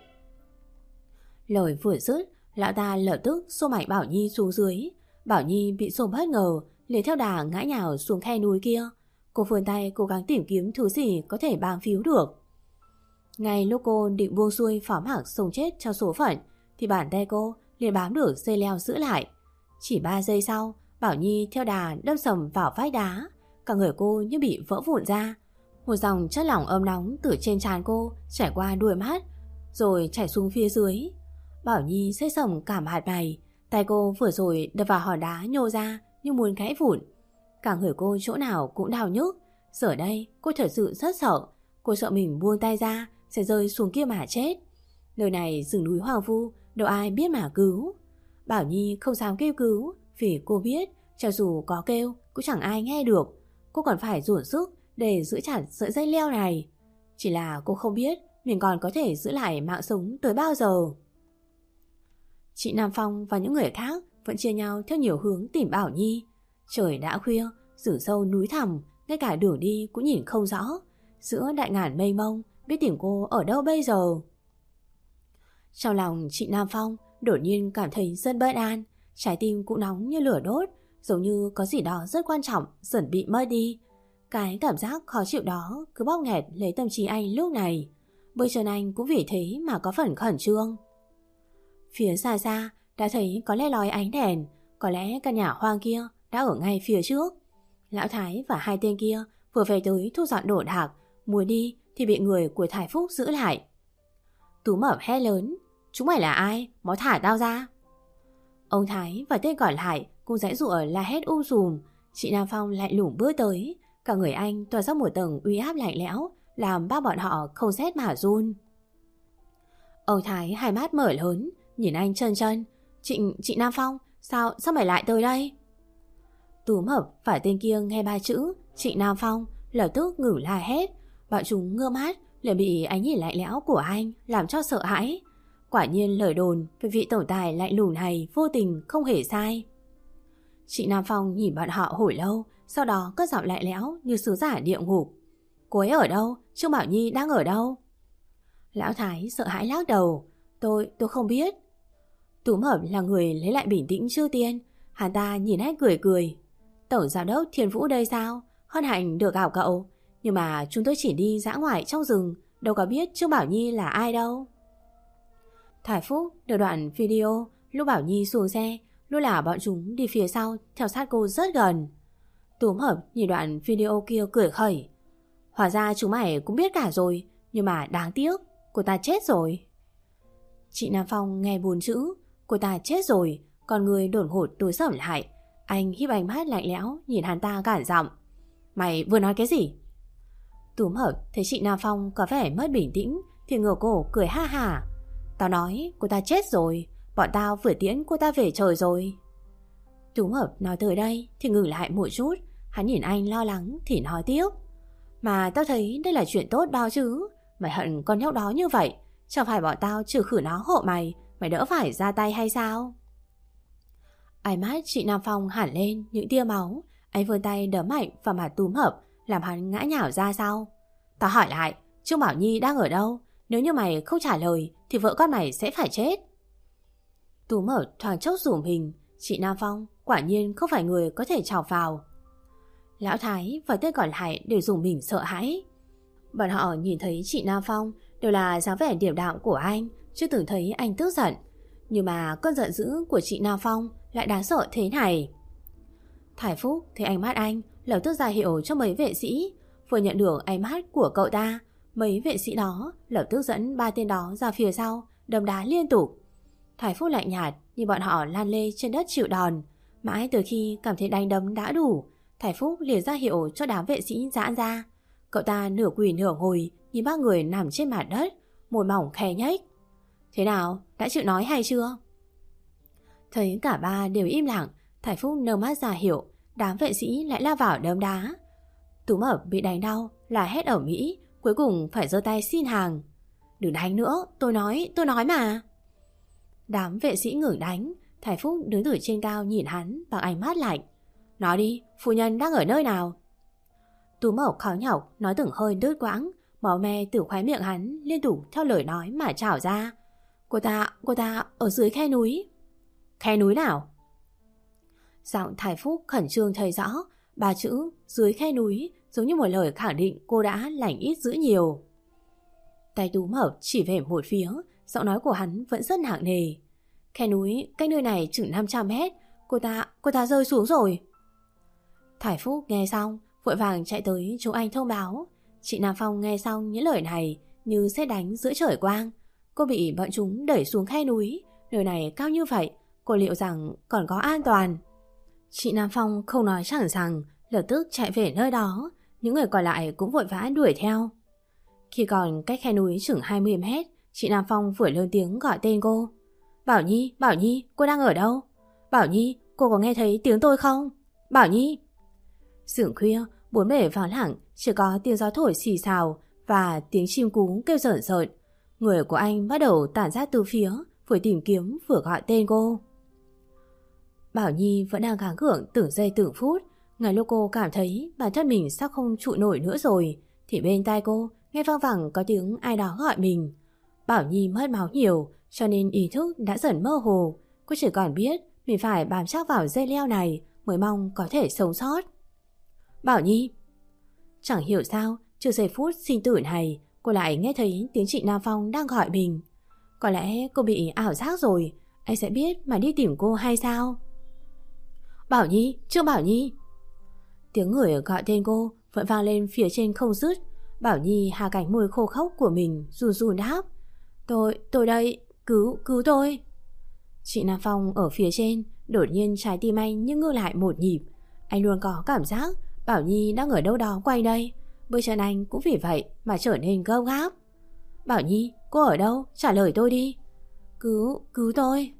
Lời vừa dứt, lão ta lập tức xô mạnh Bảo Nhi xuống dưới. Bảo Nhi bị xô bất ngờ, liền theo đà ngã nhào xuống khe núi kia. Cô vươn tay cố gắng tìm kiếm thứ gì có thể bám víu được. Ngay lúc cô định buông xuôi phó mặc sống chết cho số phận, thì bàn tay cô liền bám được dây leo giữ lại. Chỉ ba giây sau, Bảo Nhi theo đà đâm sầm vào vách đá. Cả người cô như bị vỡ vụn ra. Một dòng chất lỏng ấm nóng từ trên trán cô chảy qua đuôi mắt, rồi chảy xuống phía dưới. Bảo Nhi xếp sầm cả mặt mày. Tay cô vừa rồi đập vào hòn đá nhô ra như muốn gãy vụn. Cả người cô chỗ nào cũng đau nhức. Giờ đây cô thật sự rất sợ. Cô sợ mình buông tay ra sẽ rơi xuống kia mà chết. Nơi này rừng núi hoang vu, đâu ai biết mà cứu. Bảo Nhi không dám kêu cứu, vì cô biết cho dù có kêu cũng chẳng ai nghe được. Cô còn phải dồn sức để giữ chặt sợi dây leo này. Chỉ là cô không biết mình còn có thể giữ lại mạng sống tới bao giờ. Chị Nam Phong và những người khác vẫn chia nhau theo nhiều hướng tìm Bảo Nhi. Trời đã khuya, rừng sâu núi thẳm, ngay cả đường đi cũng nhìn không rõ. Giữa đại ngàn mây mông, biết tìm cô ở đâu bây giờ. Trong lòng chị Nam Phong đột nhiên cảm thấy rất bất an. Trái tim cũng nóng như lửa đốt, giống như có gì đó rất quan trọng dần bị mất đi. Cái cảm giác khó chịu đó cứ bóp nghẹt lấy tâm trí anh lúc này. Bây giờ anh cũng vì thế mà có phần khẩn trương. Phía xa xa đã thấy có le lói ánh đèn. Có lẽ căn nhà hoang kia đã ở ngay phía trước. Lão Thái và hai tên kia vừa về tới thu dọn đồ đạc, muốn đi thì bị người của Thái Phúc giữ lại. Tú Mập hét lớn. Chúng mày là ai? Mau thả tao ra. Ông Thái và tên còn lại cũng giãy giụa la hét um sùm. Chị Nam Phong lại lủng bước tới. Cả người anh tỏa ra một tầng uy áp lạnh lẽo, làm ba bọn họ không rét mà run. Ông Thái hai mắt mở lớn, nhìn anh chân chân. Chị, chị Nam Phong, sao, sao mày lại tới đây? Tú Mập và tên kia nghe ba chữ chị Nam Phong lập tức ngừng la hét. Bọn chúng ngơ mắt liền bị ánh nhìn lạnh lẽo của anh làm cho sợ hãi. Quả nhiên lời đồn về vị tổng tài lạnh lùng này vô tình không hề sai. Chị Nam Phong nhìn bọn họ hồi lâu, sau đó cất giọng lạnh lẽo như sứ giả địa ngục. Cô ấy ở đâu? Trương Bảo Nhi đang ở đâu? Lão Thái sợ hãi lắc đầu. Tôi, tôi không biết. Tú Mập là người lấy lại bình tĩnh trước tiên. Hắn ta nhìn hết cười cười. Tổng giám đốc Thiên Vũ đây sao? Hân hạnh được gặp cậu. Nhưng mà chúng tôi chỉ đi dã ngoại trong rừng, đâu có biết Trương Bảo Nhi là ai đâu. Thái Phúc được đoạn video lúc Bảo Nhi xuống xe, luôn là bọn chúng đi phía sau theo sát cô rất gần. Túm Hợp nhìn đoạn video kia cười khẩy. Hóa ra chúng mày cũng biết cả rồi, nhưng mà đáng tiếc, cô ta chết rồi. Chị Nam Phong nghe bốn chữ cô ta chết rồi, con người đổn hột tối sầm lại. Anh híp ánh mắt lạnh lẽo nhìn hắn ta cản giọng. Mày vừa nói cái gì? Túm Hợp thấy chị Nam Phong có vẻ mất bình tĩnh thì ngửa cổ cười ha hả. Tao nói cô ta chết rồi, bọn tao vừa tiễn cô ta về trời rồi. Túm Hợp nói tới đây thì ngừng lại một chút. Hắn nhìn anh lo lắng thì nói tiếp. Mà tao thấy đây là chuyện tốt đó chứ. Mày hận con nhóc đó như vậy, chẳng phải bọn tao trừ khử nó hộ mày, mày đỡ phải ra tay hay sao? Ánh mắt chị Nam Phong hẳn lên những tia máu. Anh vươn tay đấm mạnh vào mặt Túm Hợp, làm hắn ngã nhào ra sau. Tao hỏi lại, Trương Bảo Nhi đang ở đâu? Nếu như mày không trả lời thì vợ con mày sẽ phải chết. Túm Hợp thoáng chốc rủm hình. Chị Nam Phong quả nhiên không phải người có thể chọc vào. Lão Thái và tên còn lại đều dùng mình sợ hãi. Bọn họ nhìn thấy chị Nam Phong đều là dáng vẻ điềm đạm của anh, chưa từng thấy anh tức giận. Nhưng mà cơn giận dữ của chị Nam Phong lại đáng sợ thế này. Thải Phúc thấy ánh mắt anh, lập tức ra hiệu cho mấy vệ sĩ. Vừa nhận được ánh mắt của cậu ta, mấy vệ sĩ đó lập tức dẫn ba tên đó ra phía sau, đấm đá liên tục. Thải Phúc lạnh nhạt nhìn bọn họ lan lê trên đất chịu đòn. Mãi từ khi cảm thấy đánh đấm đã đủ, Thải Phúc liền ra hiệu cho đám vệ sĩ giãn ra. Cậu ta nửa quỳ nửa ngồi nhìn ba người nằm trên mặt đất, môi mỏng khẽ nhếch. Thế nào, đã chịu nói hay chưa? Thấy cả ba đều im lặng, Thải Phúc nở mắt ra hiệu. Đám vệ sĩ lại la vào đấm đá. Túm Hợp bị đánh đau là hét ở Mỹ, cuối cùng phải giơ tay xin hàng. Đừng đánh nữa, tôi nói, tôi nói mà. Đám vệ sĩ ngừng đánh. Thải Phúc đứng từ trên cao nhìn hắn bằng ánh mắt lạnh. Nói đi, phu nhân đang ở nơi nào? Túm Hợp khó nhọc nói từng hơi đứt quãng, máu me từ khóe miệng hắn liên tục theo lời nói mà trào ra. Cô ta, cô ta ở dưới khe núi. Khe núi nào? Giọng Thải Phúc khẩn trương thấy rõ, ba chữ dưới khe núi giống như một lời khẳng định cô đã lành ít dữ nhiều. Tay Túm Hợp chỉ về một phía, giọng nói của hắn vẫn rất nặng nề. Khe núi cách nơi này chừng năm trăm mét, cô ta, cô ta rơi xuống rồi. Thải Phúc nghe xong, vội vàng chạy tới chỗ anh thông báo. Chị Nam Phong nghe xong những lời này như sét đánh giữa trời quang. Cô bị bọn chúng đẩy xuống khe núi, nơi này cao như vậy, cô liệu rằng còn có an toàn? Chị Nam Phong không nói chẳng rằng, lập tức chạy về nơi đó. Những người còn lại cũng vội vã đuổi theo. Khi còn cách khe núi chừng hai mươi mét, chị Nam Phong vừa lớn tiếng gọi tên cô. Bảo Nhi, Bảo Nhi, cô đang ở đâu? Bảo Nhi, cô có nghe thấy tiếng tôi không? Bảo Nhi. Sưởng khuya, bốn bể vắng lặng, chỉ có tiếng gió thổi xì xào và tiếng chim cú kêu rợn rợn. Người của anh bắt đầu tản ra từ phía, vừa tìm kiếm vừa gọi tên cô. Bảo Nhi vẫn đang gắng gượng từng giây từng phút. Ngay lúc cô cảm thấy bản thân mình sắp không trụ nổi nữa rồi, thì bên tai cô nghe vang vẳng có tiếng ai đó gọi mình. Bảo Nhi mất máu nhiều, cho nên ý thức đã dần mơ hồ. Cô chỉ còn biết mình phải bám chắc vào dây leo này mới mong có thể sống sót. Bảo Nhi. Chẳng hiểu sao, trừ giây phút sinh tử này, cô lại nghe thấy tiếng chị Nam Phong đang gọi mình. Có lẽ cô bị ảo giác rồi, anh sẽ biết mà đi tìm cô hay sao? Bảo Nhi, Trương Bảo Nhi. Tiếng người gọi tên cô vẫn vang lên phía trên không dứt. Bảo Nhi hạ cánh môi khô khốc của mình run run đáp. Tôi, tôi đây, cứu, cứu tôi. Chị Nam Phong ở phía trên, đột nhiên trái tim anh như ngưng lại một nhịp. Anh luôn có cảm giác Bảo Nhi đang ở đâu đó quay đây. Bước chân anh cũng vì vậy mà trở nên gấp gáp. Bảo Nhi, cô ở đâu? Trả lời tôi đi. Cứu, cứu tôi.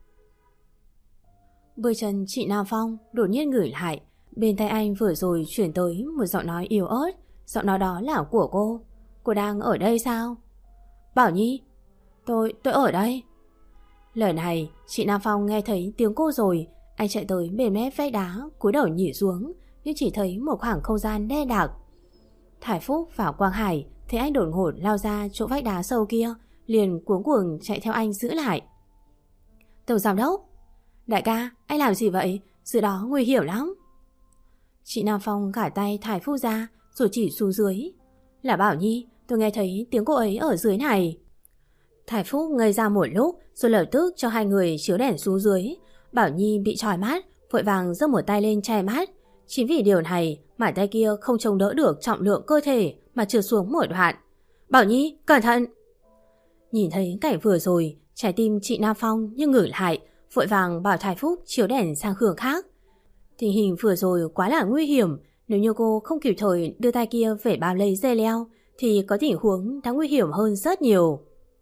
Bước chân chị Nam Phong đột nhiên ngửi lại. Bên tai anh vừa rồi chuyển tới một giọng nói yếu ớt. Giọng nói đó là của cô. Cô đang ở đây sao? Bảo Nhi. Tôi, tôi ở đây. Lời này chị Nam Phong nghe thấy tiếng cô rồi. Anh chạy tới bên mép vách đá, cúi đầu nhìn xuống, nhưng chỉ thấy một khoảng không gian đen đặc. Thải Phúc và Quang Hải thấy anh đột ngột lao ra chỗ vách đá sâu kia, liền cuống cuồng chạy theo anh giữ lại. Tổng giám đốc. Đại ca, anh làm gì vậy? Sự đó nguy hiểm lắm. Chị Nam Phong gãi tay Thải Phúc ra rồi chỉ xuống dưới. Là Bảo Nhi, tôi nghe thấy tiếng cô ấy ở dưới này. Thải Phúc ngây ra một lúc rồi lập tức cho hai người chiếu đèn xuống dưới. Bảo Nhi bị chói mắt, vội vàng giơ một tay lên che mắt. Chính vì điều này mà tay kia không chống đỡ được trọng lượng cơ thể mà trượt xuống một đoạn. Bảo Nhi, cẩn thận! Nhìn thấy cảnh vừa rồi, trái tim chị Nam Phong như ngửi lại, vội vàng bảo Thái Phúc chiếu đèn sang hướng khác. Tình hình vừa rồi quá là nguy hiểm, nếu như cô không kịp thời đưa tay kia về bao lấy dây leo thì có tình huống đã nguy hiểm hơn rất nhiều.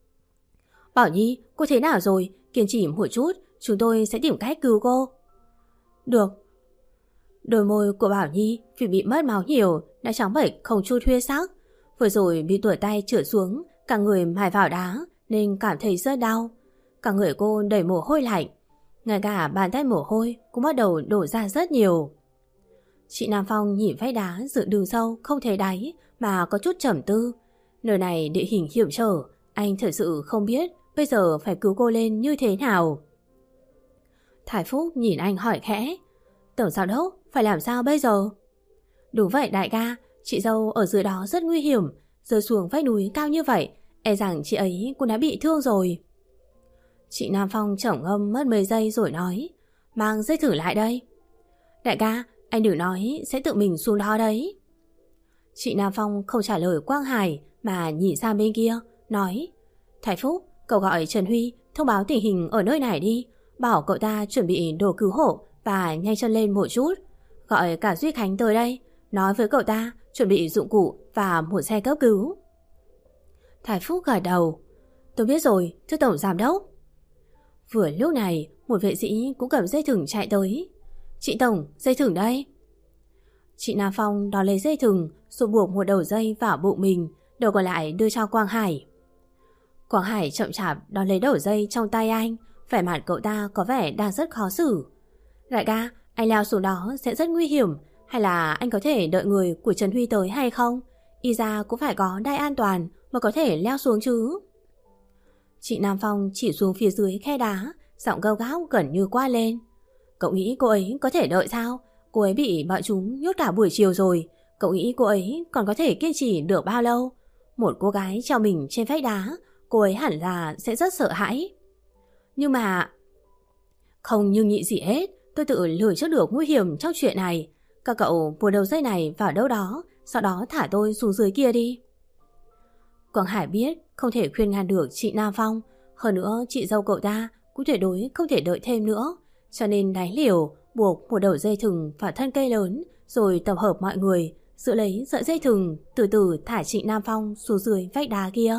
Bảo Nhi, cô thế nào rồi? Kiên trì một chút, chúng tôi sẽ tìm cách cứu cô. Được. Đôi môi của Bảo Nhi vì bị mất máu nhiều đã trắng bệch không chút huyết sắc. Vừa rồi bị tuột tay trượt xuống, cả người mài vào đá nên cảm thấy rất đau. Cả người cô đầy mồ hôi lạnh, ngay cả bàn tay mồ hôi cũng bắt đầu đổ ra rất nhiều. Chị Nam Phong nhìn vách đá dựng đường sâu không thấy đáy mà có chút trầm tư. Nơi này địa hình hiểm trở, anh thật sự không biết bây giờ phải cứu cô lên như thế nào. Thái Phúc nhìn anh hỏi khẽ, Tổng giám đốc, phải làm sao bây giờ? Đúng vậy đại ca, chị dâu ở dưới đó rất nguy hiểm, rơi xuống vách núi cao như vậy, e rằng chị ấy cũng đã bị thương rồi. Chị Nam Phong chổng ngâm mất mấy giây rồi nói, mang dây thừng lại đây. Đại ca, anh đừng nói sẽ tự mình xuống đó đấy. Chị Nam Phong không trả lời Quang Hải mà nhìn sang bên kia, nói, Thái Phúc, cậu gọi Trần Huy thông báo tình hình ở nơi này đi, bảo cậu ta chuẩn bị đồ cứu hộ và nhanh chân lên một chút. Gọi cả Duy Khánh tới đây, nói với cậu ta chuẩn bị dụng cụ và một xe cấp cứu. Thái Phúc gật đầu, tôi biết rồi, thưa Tổng Giám đốc. Vừa lúc này, một vệ sĩ cũng cầm dây thừng chạy tới. Chị Tổng, dây thừng đây. Chị Nam Phong đón lấy dây thừng rồi buộc một đầu dây vào bụng mình, đầu còn lại đưa cho Quang Hải. Quang Hải chậm chạp đón lấy đầu dây trong tay anh, vẻ mặt cậu ta có vẻ đang rất khó xử. Đại ca, anh leo xuống đó sẽ rất nguy hiểm, hay là anh có thể đợi người của Trần Huy tới hay không? Y ra cũng phải có đai an toàn mà có thể leo xuống chứ. Chị Nam Phong chỉ xuống phía dưới khe đá, giọng gâu gáo gần như qua lên. Cậu nghĩ cô ấy có thể đợi sao? Cô ấy bị bọn chúng nhốt cả buổi chiều rồi. Cậu nghĩ cô ấy còn có thể kiên trì được bao lâu? Một cô gái treo mình trên vách đá, cô ấy hẳn là sẽ rất sợ hãi. Nhưng mà... Không nhưng nhị gì hết, tôi tự lường trước được nguy hiểm trong chuyện này. Các cậu buộc đầu dây này vào đâu đó, sau đó thả tôi xuống dưới kia đi. Quang Hải biết không thể khuyên ngăn được chị Nam Phong, hơn nữa chị dâu cậu ta cũng tuyệt đối không thể đợi thêm nữa, cho nên đánh liều buộc một đầu dây thừng vào thân cây lớn, rồi tập hợp mọi người giữ lấy sợi dây thừng, từ từ thả chị Nam Phong xuống dưới vách đá kia.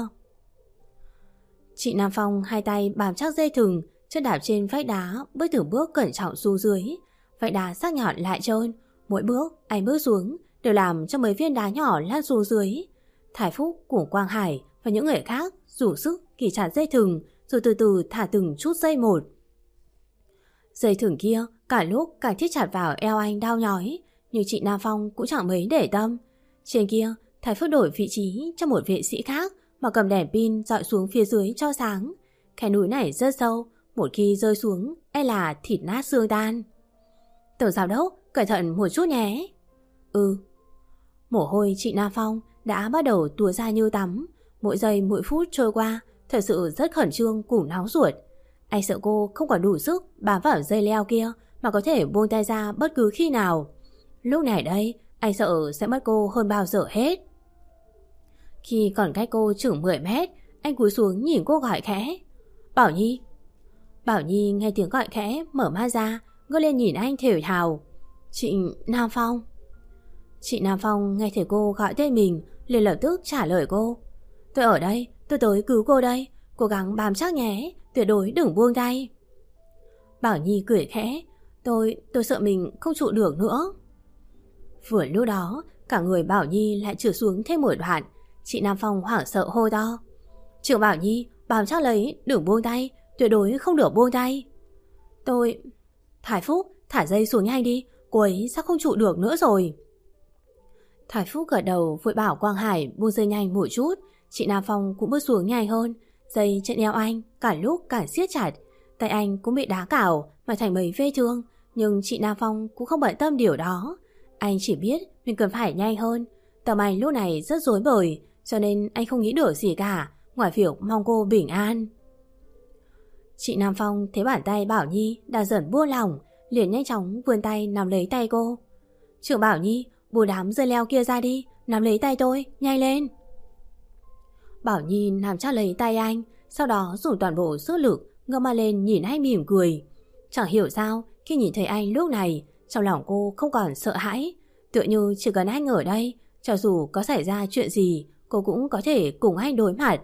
Chị Nam Phong hai tay bám chắc dây thừng, chân đạp trên vách đá, bước từng bước cẩn trọng xuống dưới. Vách đá sắc nhọn lại trơn, mỗi bước anh bước xuống đều làm cho mấy viên đá nhỏ lăn xuống dưới. Thái Phúc cùng Quang Hải và những người khác dùng sức kì chặt dây thừng, rồi từ từ thả từng chút dây một. Dây thừng kia cả lúc càng thiết chặt vào eo anh đau nhói, nhưng chị Nam Phong cũng chẳng mấy để tâm. Trên kia, Thái Phúc đổi vị trí cho một vệ sĩ khác mà cầm đèn pin dọi xuống phía dưới cho sáng. Khe núi này rất sâu, một khi rơi xuống e là thịt nát xương tan. Tổng giám đốc, cẩn thận một chút nhé. Ừ. Mồ hôi chị Nam Phong đã bắt đầu túa ra như tắm. Mỗi giây mỗi phút trôi qua thật sự rất khẩn trương cùng nóng ruột. Anh sợ cô không còn đủ sức bám vào dây leo kia mà có thể buông tay ra bất cứ khi nào. Lúc này đây, anh sợ sẽ mất cô hơn bao giờ hết. Khi còn cách cô chừng mười mét, anh cúi xuống nhìn cô gọi khẽ. Bảo Nhi. Bảo Nhi nghe tiếng gọi khẽ, mở mắt ra, ngước lên nhìn anh thều thào. Chị Nam Phong. Chị Nam Phong nghe thấy cô gọi tên mình, liền lập tức trả lời cô. Tôi ở đây, tôi tới cứu cô đây. Cố gắng bám chắc nhé, tuyệt đối đừng buông tay. Bảo Nhi cười khẽ. Tôi, tôi sợ mình không trụ được nữa. Vừa lúc đó, cả người Bảo Nhi lại trượt xuống thêm một đoạn. Chị Nam Phong hoảng sợ hô to. Trưởng Bảo Nhi, bám chắc lấy, đừng buông tay, tuyệt đối không được buông tay. Tôi... Thái Phúc, thả dây xuống nhanh đi, cô ấy sắp không trụ được nữa rồi. Thái Phúc gật đầu vội bảo Quang Hải buông dây nhanh một chút. Chị Nam Phong cũng bước xuống nhanh hơn. Dây trên eo anh cả lúc càng siết chặt. Tay anh cũng bị đá cào mà thành mấy vết thương, nhưng chị Nam Phong cũng không bận tâm điều đó. Anh chỉ biết mình cần phải nhanh hơn. Tâm anh lúc này rất rối bời, cho nên anh không nghĩ được gì cả ngoài việc mong cô bình an. Chị Nam Phong thấy bàn tay Bảo Nhi đang dần buông lỏng, liền nhanh chóng vươn tay nắm lấy tay cô. Trưởng Bảo Nhi, buông đám dây leo kia ra đi, nắm lấy tay tôi, nhanh lên. Bảo Nhi nắm chặt lấy tay anh, sau đó dùng toàn bộ sức lực ngước mặt lên nhìn anh mỉm cười. Chẳng hiểu sao khi nhìn thấy anh lúc này, trong lòng cô không còn sợ hãi, tựa như chỉ cần anh ở đây, cho dù có xảy ra chuyện gì, cô cũng có thể cùng anh đối mặt.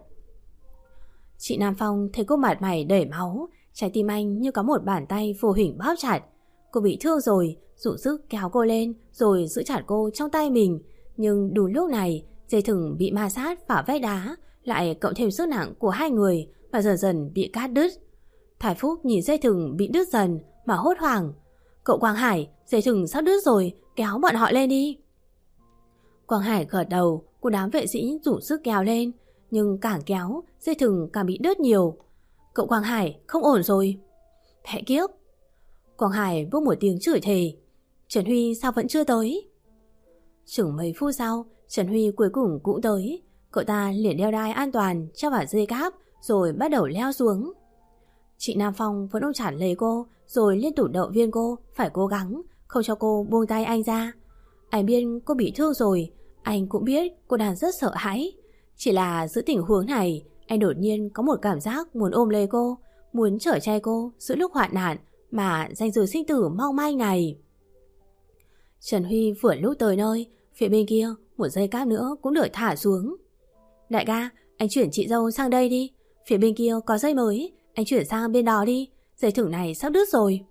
Chị Nam Phong thấy cô mặt mày đầy máu, trái tim anh như có một bàn tay vô hình bóp chặt. Cô bị thương rồi, dùng sức kéo cô lên rồi giữ chặt cô trong tay mình. Nhưng đúng lúc này, dây thừng bị ma sát vào vách đá, lại cộng thêm sức nặng của hai người và dần dần bị cắt đứt. Thái Phúc nhìn dây thừng bị đứt dần mà hốt hoảng. Cậu Quang Hải, dây thừng sắp đứt rồi, kéo bọn họ lên đi. Quang Hải gật đầu, của đám vệ sĩ dùng sức kéo lên, nhưng càng kéo, dây thừng càng bị đứt nhiều. Cậu Quang Hải, không ổn rồi. Mẹ kiếp. Quang Hải bốc một tiếng chửi thề. Trần Huy sao vẫn chưa tới? Chừng mấy phút sau, Trần Huy cuối cùng cũng tới. Cậu ta liền đeo đai an toàn cho vào dây cáp rồi bắt đầu leo xuống. Chị Nam Phong vẫn ôm chặt lấy cô rồi liên tục động viên cô phải cố gắng, không cho cô buông tay anh ra. Anh biết cô bị thương rồi, anh cũng biết cô đang rất sợ hãi. Chỉ là giữa tình huống này, anh đột nhiên có một cảm giác muốn ôm lấy cô, muốn chở che cô giữa lúc hoạn nạn mà danh giới sinh tử mong manh này. Trần Huy vừa lúc tới nơi, phía bên kia một dây cáp nữa cũng được thả xuống. Đại ca, anh chuyển chị dâu sang đây đi. Phía bên kia có dây mới, anh chuyển sang bên đó đi. Dây thừng này sắp đứt rồi.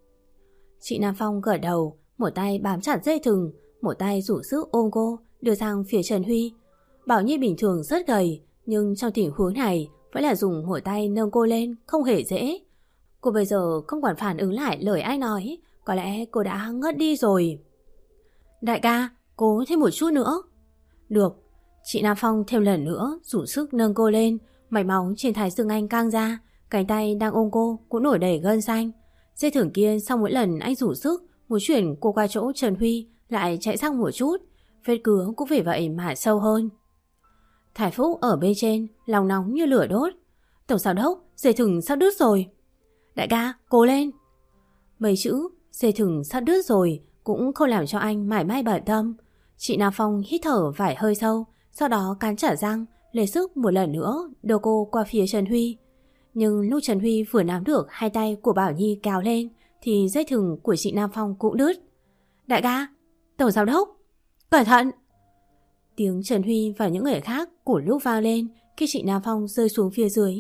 Chị Nam Phong gật đầu, một tay bám chặt dây thừng, một tay rủ sức ôm cô đưa sang phía Trần Huy. Bảo Nhi bình thường rất gầy, nhưng trong tình huống này vẫn là dùng một tay nâng cô lên, không hề dễ. Cô bây giờ không còn phản ứng lại lời anh nói, có lẽ cô đã ngất đi rồi. Đại ca, cố thêm một chút nữa. Được. Chị Nam Phong thêm lần nữa rủ sức nâng cô lên, mạch máu trên thái dương anh căng ra, cánh tay đang ôm cô cũng nổi đầy gân xanh. Dây thừng kia sau mỗi lần anh rủ sức muốn chuyển cô qua chỗ Trần Huy lại chạy sang một chút, vết cứa cũng vì vậy mà sâu hơn. Thái Phúc ở bên trên, lòng nóng như lửa đốt. Tổng giám đốc, dây thừng sắp đứt rồi. Đại ca, cố lên. Mấy chữ dây thừng sắp đứt rồi cũng không làm cho anh mải may bận tâm. Chị Nam Phong hít thở vài hơi sâu, sau đó cắn chặt răng, lấy sức một lần nữa đưa cô qua phía Trần Huy. Nhưng lúc Trần Huy vừa nắm được hai tay của Bảo Nhi kéo lên thì dây thừng của chị Nam Phong cũng đứt. Đại ca, tổng giám đốc, cẩn thận. Tiếng Trần Huy và những người khác của lúc vang lên khi chị Nam Phong rơi xuống phía dưới.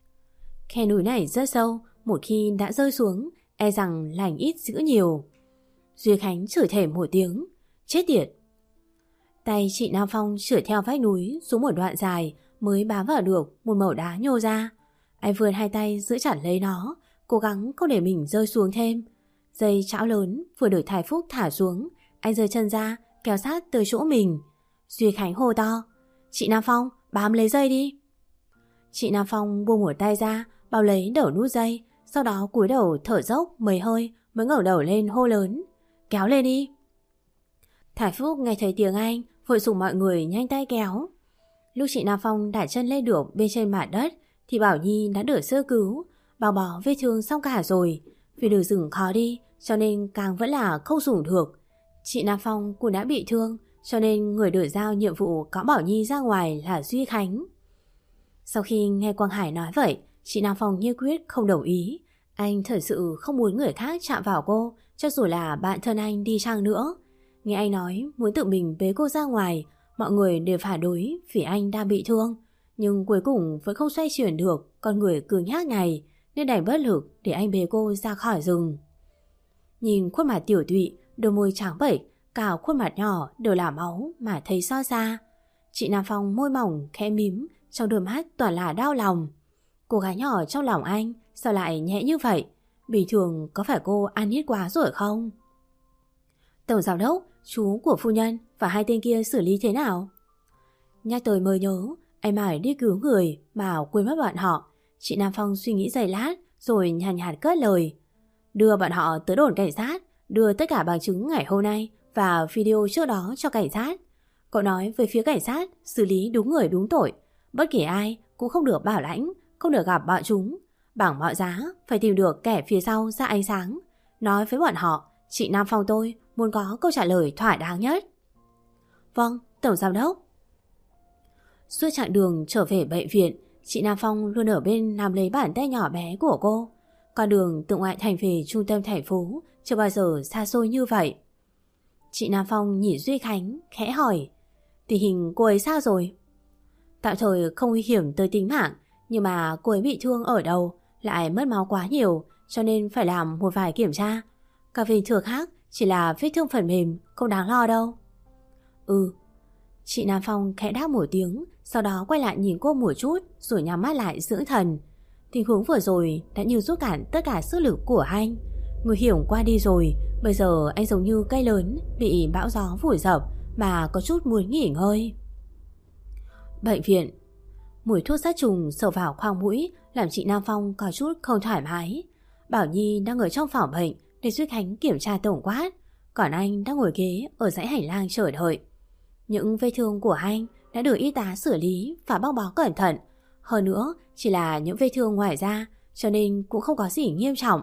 Khe núi này rất sâu, một khi đã rơi xuống e rằng lành ít dữ nhiều. Duy Khánh chửi thề một tiếng, chết tiệt. Tay chị Nam Phong chửi theo vách núi xuống một đoạn dài mới bám vào được một mẩu đá nhô ra. Anh vươn hai tay giữ chặt lấy nó, cố gắng không để mình rơi xuống thêm. Dây chảo lớn vừa được Thái Phúc thả xuống, anh giơ chân ra kéo sát tới chỗ mình. Duy Khánh hô to, chị Nam Phong bám lấy dây đi. Chị Nam Phong buông một tay ra bao lấy đầu nút dây, sau đó cúi đầu thở dốc mấy hơi mới ngẩng đầu lên hô lớn, kéo lên đi. Thái Phúc nghe thấy tiếng anh vội dùng mọi người nhanh tay kéo. Lúc chị Nam Phong đặt chân lên được bên trên mặt đất thì Bảo Nhi đã được sơ cứu, bao bó vết thương xong cả rồi. Vì đường rừng khó đi cho nên càng vẫn là không dùng được. Chị Nam Phong cũng đã bị thương cho nên người được giao nhiệm vụ cõng Bảo Nhi ra ngoài là Duy Khánh. Sau khi nghe Quang Hải nói vậy, chị Nam Phong như quyết không đồng ý. Anh thật sự không muốn người khác chạm vào cô, cho dù là bạn thân anh đi chăng nữa. Nghe anh nói muốn tự mình bế cô ra ngoài, mọi người đều phản đối vì anh đang bị thương. Nhưng cuối cùng vẫn không xoay chuyển được con người cứng nhắc này, nên đành bất lực để anh bế cô ra khỏi rừng. Nhìn khuôn mặt tiểu tụy, đôi môi trắng bệch, cả khuôn mặt nhỏ đều là máu mà thấy xót xa. Chị Nam Phong môi mỏng khẽ mím, trong đôi mắt toàn là đau lòng. Cô gái nhỏ trong lòng anh sao lại nhẹ như vậy? Bình thường có phải cô ăn ít quá rồi không? Tổng giám đốc, chú của phu nhân và hai tên kia xử lý thế nào? Nhắc tới mới nhớ, anh mải đi cứu người mà quên mất bọn họ. Chị Nam Phong suy nghĩ giây lát rồi nhàn nhạt cất lời. Đưa bọn họ tới đồn cảnh sát, đưa tất cả bằng chứng ngày hôm nay và video trước đó cho cảnh sát. Cậu nói với phía cảnh sát xử lý đúng người đúng tội, bất kỳ ai cũng không được bảo lãnh, không được gặp bọn chúng. bằng mọi giá phải tìm được kẻ phía sau ra ánh sáng. Nói với bọn họ, chị Nam Phong tôi muốn có câu trả lời thỏa đáng nhất. Vâng, Tổng Giám đốc. Suốt chặng đường trở về bệnh viện, chị Nam Phong luôn ở bên nắm lấy bàn tay nhỏ bé của cô. Con đường từ ngoại thành về trung tâm thành phố chưa bao giờ xa xôi như vậy. Chị Nam Phong nhìn Duy Khánh, khẽ hỏi, tình hình cô ấy sao rồi? Tạm thời không nguy hiểm tới tính mạng, nhưng mà cô ấy bị thương ở đầu, lại mất máu quá nhiều, cho nên phải làm một vài kiểm tra. Các vết thương khác chỉ là vết thương phần mềm, không đáng lo đâu. Ừ. Chị Nam Phong khẽ đáp một tiếng, sau đó quay lại nhìn cô một chút rồi nhắm mắt lại dưỡng thần. Tình huống vừa rồi đã như rút cạn tất cả sức lực của anh. Nguy hiểm qua đi rồi, bây giờ anh giống như cây lớn bị bão gió vùi dập mà có chút muốn nghỉ ngơi. Bệnh viện. Mùi thuốc sát trùng sờ vào khoang mũi làm chị Nam Phong có chút không thoải mái. Bảo Nhi đang ở trong phòng bệnh để Duy Khánh kiểm tra tổng quát, còn anh đang ngồi ghế ở dãy hành lang chờ đợi. Những vết thương của anh đã được y tá xử lý và băng bó cẩn thận. Hơn nữa chỉ là những vết thương ngoài da, cho nên cũng không có gì nghiêm trọng.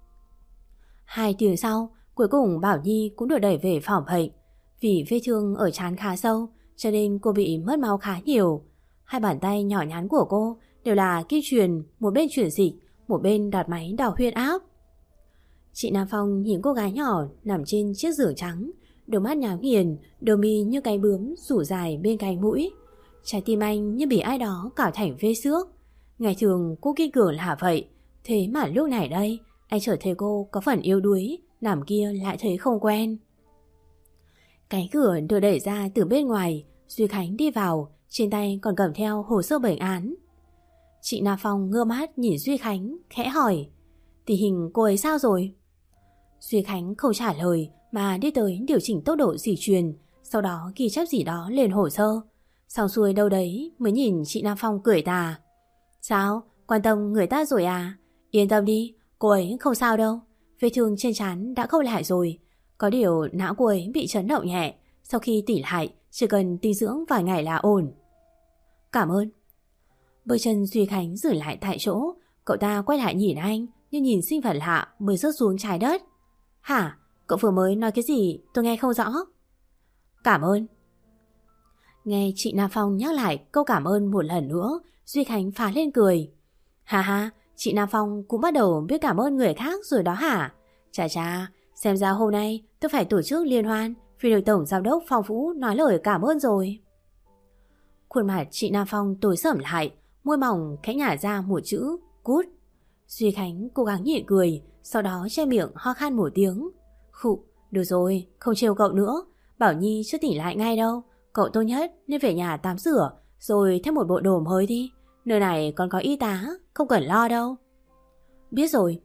Hai tiếng sau, cuối cùng Bảo Nhi cũng được đẩy về phòng bệnh. Vì vết thương ở trán khá sâu, cho nên cô bị mất máu khá nhiều. Hai bàn tay nhỏ nhắn của cô đều là kim truyền, một bên truyền dịch, một bên đặt máy đo huyết áp. Chị Nam Phong nhìn cô gái nhỏ nằm trên chiếc giường trắng, đôi mắt nháo nghiền, đôi mi như cái bướm rủ dài bên cạnh mũi. Trái tim anh như bị ai đó cào thành vết xước. Ngày thường cô kiên cường là vậy, thế mà lúc này đây anh chợt thấy cô có phần yếu đuối, nằm kia lại thấy không quen. Cái cửa được đẩy ra từ bên ngoài, Duy Khánh đi vào, trên tay còn cầm theo hồ sơ bệnh án. Chị Nam Phong ngơ mắt nhìn Duy Khánh, khẽ hỏi, tình hình cô ấy sao rồi? Duy Khánh không trả lời mà đi tới điều chỉnh tốc độ di truyền, sau đó ghi chép gì đó lên hồ sơ. Xong xuôi đâu đấy mới nhìn chị Nam Phong cười tà. Sao? Quan tâm người ta rồi à? Yên tâm đi, cô ấy không sao đâu. Vết thương trên trán đã khâu lại rồi. Có điều não cô ấy bị chấn động nhẹ. Sau khi tỉ lại, chỉ cần tinh dưỡng vài ngày là ổn. Cảm ơn. Bước chân Duy Khánh dừng lại tại chỗ. Cậu ta quay lại nhìn anh như nhìn sinh vật lạ mới rớt xuống trái đất. Hả? Cậu vừa mới nói cái gì tôi nghe không rõ. Cảm ơn. Nghe chị Nam Phong nhắc lại câu cảm ơn một lần nữa, Duy Khánh phá lên cười. Hà ha, chị Nam Phong cũng bắt đầu biết cảm ơn người khác rồi đó hả? Chà chà, xem ra hôm nay tôi phải tổ chức liên hoan vì được Tổng Giám đốc Phong Vũ nói lời cảm ơn rồi. Khuôn mặt chị Nam Phong tối sầm lại, môi mỏng khẽ nhả ra một chữ cút. Duy Khánh cố gắng nhịn cười, sau đó che miệng ho khan một tiếng. Khụ, được rồi, không trêu cậu nữa. Bảo Nhi chưa tỉnh lại ngay đâu. Cậu tốt nhất nên về nhà tắm rửa, rồi thêm một bộ đồ mới đi. Nơi này còn có y tá, không cần lo đâu. Biết rồi.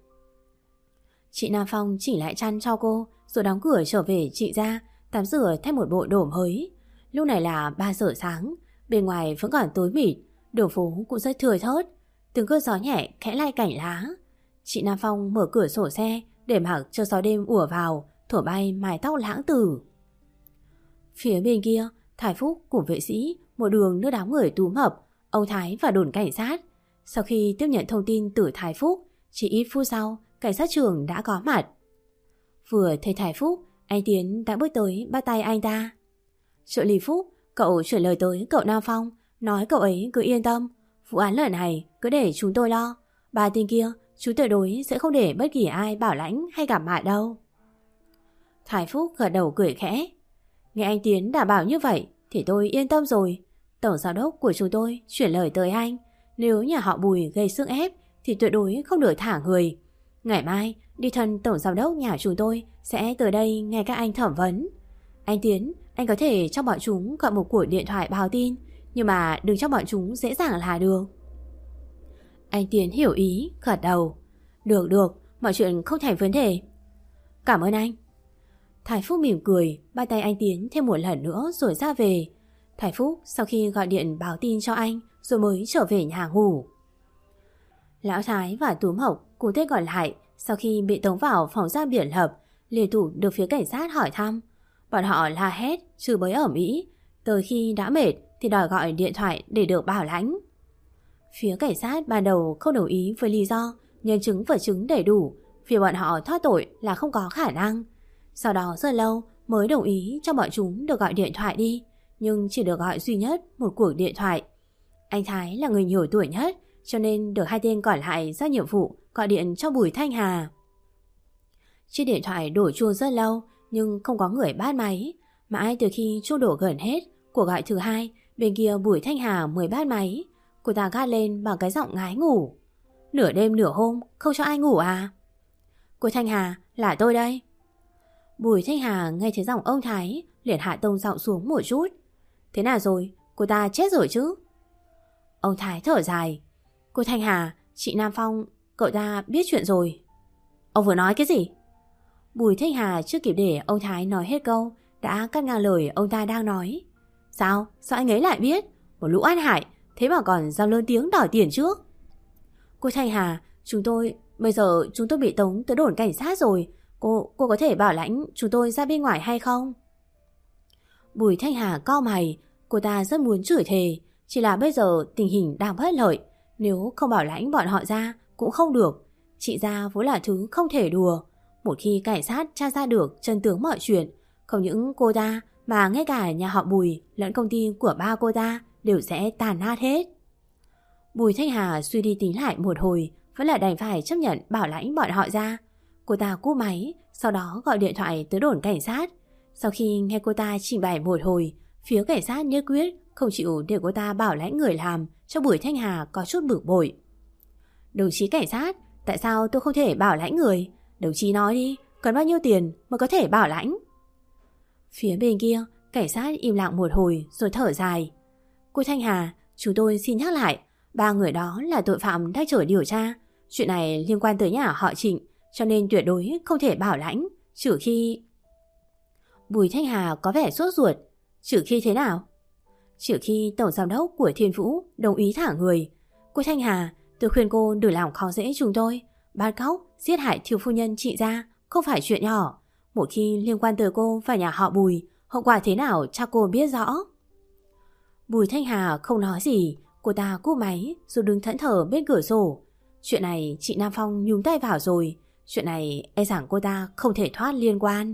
Chị Nam Phong chỉnh lại chăn cho cô, rồi đóng cửa trở về chị ra, tắm rửa thêm một bộ đồ mới. Lúc này là ba giờ sáng, bên ngoài vẫn còn tối mịt, đường phố cũng rất thưa thớt. Từng cơn gió nhẹ khẽ lay cảnh lá. Chị Nam Phong mở cửa sổ xe để mặc cho gió đêm ùa vào, thổi bay mái tóc lãng tử. Phía bên kia, Thái Phúc cùng vệ sĩ một đường đưa đám người túm họp ông Thái và đồn cảnh sát. Sau khi tiếp nhận thông tin từ Thái Phúc, chỉ ít phút sau, cảnh sát trưởng đã có mặt. Vừa thấy Thái Phúc, anh Tiến đã bước tới bắt tay anh ta. Trợ lý Phúc, cậu chuyển lời tới cậu Nam Phong, nói cậu ấy cứ yên tâm, vụ án lần này cứ để chúng tôi lo. Ba tên kia, chúng tuyệt đối sẽ không để bất kỳ ai bảo lãnh hay gặp mặt đâu. Thái Phúc gật đầu cười khẽ. Nghe anh Tiến đảm bảo như vậy thì tôi yên tâm rồi. Tổng giám đốc của chúng tôi chuyển lời tới anh, nếu nhà họ Bùi gây sức ép thì tuyệt đối không được thả người. Ngày mai, đi thân tổng giám đốc nhà chúng tôi sẽ tới đây nghe các anh thẩm vấn. Anh Tiến, anh có thể cho bọn chúng gọi một cuộc điện thoại báo tin, nhưng mà đừng cho bọn chúng dễ dàng là được. Anh Tiến hiểu ý, gật đầu. Được được, mọi chuyện không thành vấn đề. Cảm ơn anh. Thái Phúc mỉm cười, bắt tay anh Tiến thêm một lần nữa rồi ra về. Thái Phúc sau khi gọi điện báo tin cho anh rồi mới trở về nhà ngủ. Lão Thái và Túm Hộc cùng tên còn lại sau khi bị tống vào phòng giam biển lập liên tục được phía cảnh sát hỏi thăm. Bọn họ la hét, chửi bới ẩm ĩ, tới khi đã mệt thì đòi gọi điện thoại để được bảo lãnh. Phía cảnh sát ban đầu không đồng ý với lý do nhân chứng vật chứng đầy đủ, vì bọn họ thoát tội là không có khả năng. Sau đó rất lâu mới đồng ý cho bọn chúng được gọi điện thoại đi, nhưng chỉ được gọi duy nhất một cuộc điện thoại. Anh Thái là người nhiều tuổi nhất, cho nên được hai tên còn lại ra nhiệm vụ gọi điện cho Bùi Thanh Hà. Chiếc điện thoại đổ chuông rất lâu nhưng không có người bắt máy. Mãi từ khi chuông đổ gần hết cuộc gọi thứ hai, bên kia Bùi Thanh Hà mới bắt máy. Cô ta gắt lên bằng cái giọng ngái ngủ. Nửa đêm nửa hôm không cho ai ngủ à? Cô Thanh Hà, là tôi đây. Bùi Thanh Hà nghe thấy giọng ông Thái liền hạ tông giọng xuống một chút. Thế nào rồi? Cô ta chết rồi chứ? Ông Thái thở dài. Cô Thanh Hà, chị Nam Phong, cậu ta biết chuyện rồi. Ông vừa nói cái gì? Bùi Thanh Hà chưa kịp để ông Thái nói hết câu đã cắt ngang lời ông ta đang nói. Sao? Sao anh ấy lại biết? Một lũ ăn hại, thế mà còn dám lớn tiếng đòi tiền trước. Cô Thanh Hà, chúng tôi, bây giờ chúng tôi bị tống tới đồn cảnh sát rồi. Cô, cô có thể bảo lãnh chúng tôi ra bên ngoài hay không? Bùi Thanh Hà cau mày, cô ta rất muốn chửi thề, chỉ là bây giờ tình hình đang bất lợi, nếu không bảo lãnh bọn họ ra cũng không được. Chị ra vốn là thứ không thể đùa. Một khi cảnh sát tra ra được chân tướng mọi chuyện, không những cô ta mà ngay cả nhà họ Bùi lẫn công ty của ba cô ta đều sẽ tàn nát hết. Bùi Thanh Hà suy đi tính lại một hồi, vẫn là đành phải chấp nhận bảo lãnh bọn họ ra. Cô ta cúp máy, sau đó gọi điện thoại tới đồn cảnh sát. Sau khi nghe cô ta trình bày một hồi, phía cảnh sát nhất quyết không chịu để cô ta bảo lãnh người làm, cho Bùi Thanh Hà có chút bực bội. Đồng chí cảnh sát, tại sao tôi không thể bảo lãnh người? Đồng chí nói đi, cần bao nhiêu tiền mới có thể bảo lãnh? Phía bên kia, cảnh sát im lặng một hồi rồi thở dài. Cô Thanh Hà, chúng tôi xin nhắc lại, ba người đó là tội phạm đang chờ điều tra. Chuyện này liên quan tới nhà họ Trịnh, cho nên tuyệt đối không thể bảo lãnh, trừ khi... Bùi Thanh Hà có vẻ sốt ruột. Trừ khi thế nào? Trừ khi tổng giám đốc của Thiên Vũ đồng ý thả người. Cô Thanh Hà, tôi khuyên cô đừng làm khó dễ chúng tôi. Bắt cóc, giết hại thiếu phu nhân chị ra không phải chuyện nhỏ. Một khi liên quan tới cô và nhà họ Bùi, hậu quả thế nào cha cô biết rõ. Bùi Thanh Hà không nói gì, cô ta cúp máy rồi đứng thẫn thờ bên cửa sổ. Chuyện này chị Nam Phong nhúng tay vào rồi, chuyện này e rằng cô ta không thể thoát liên quan.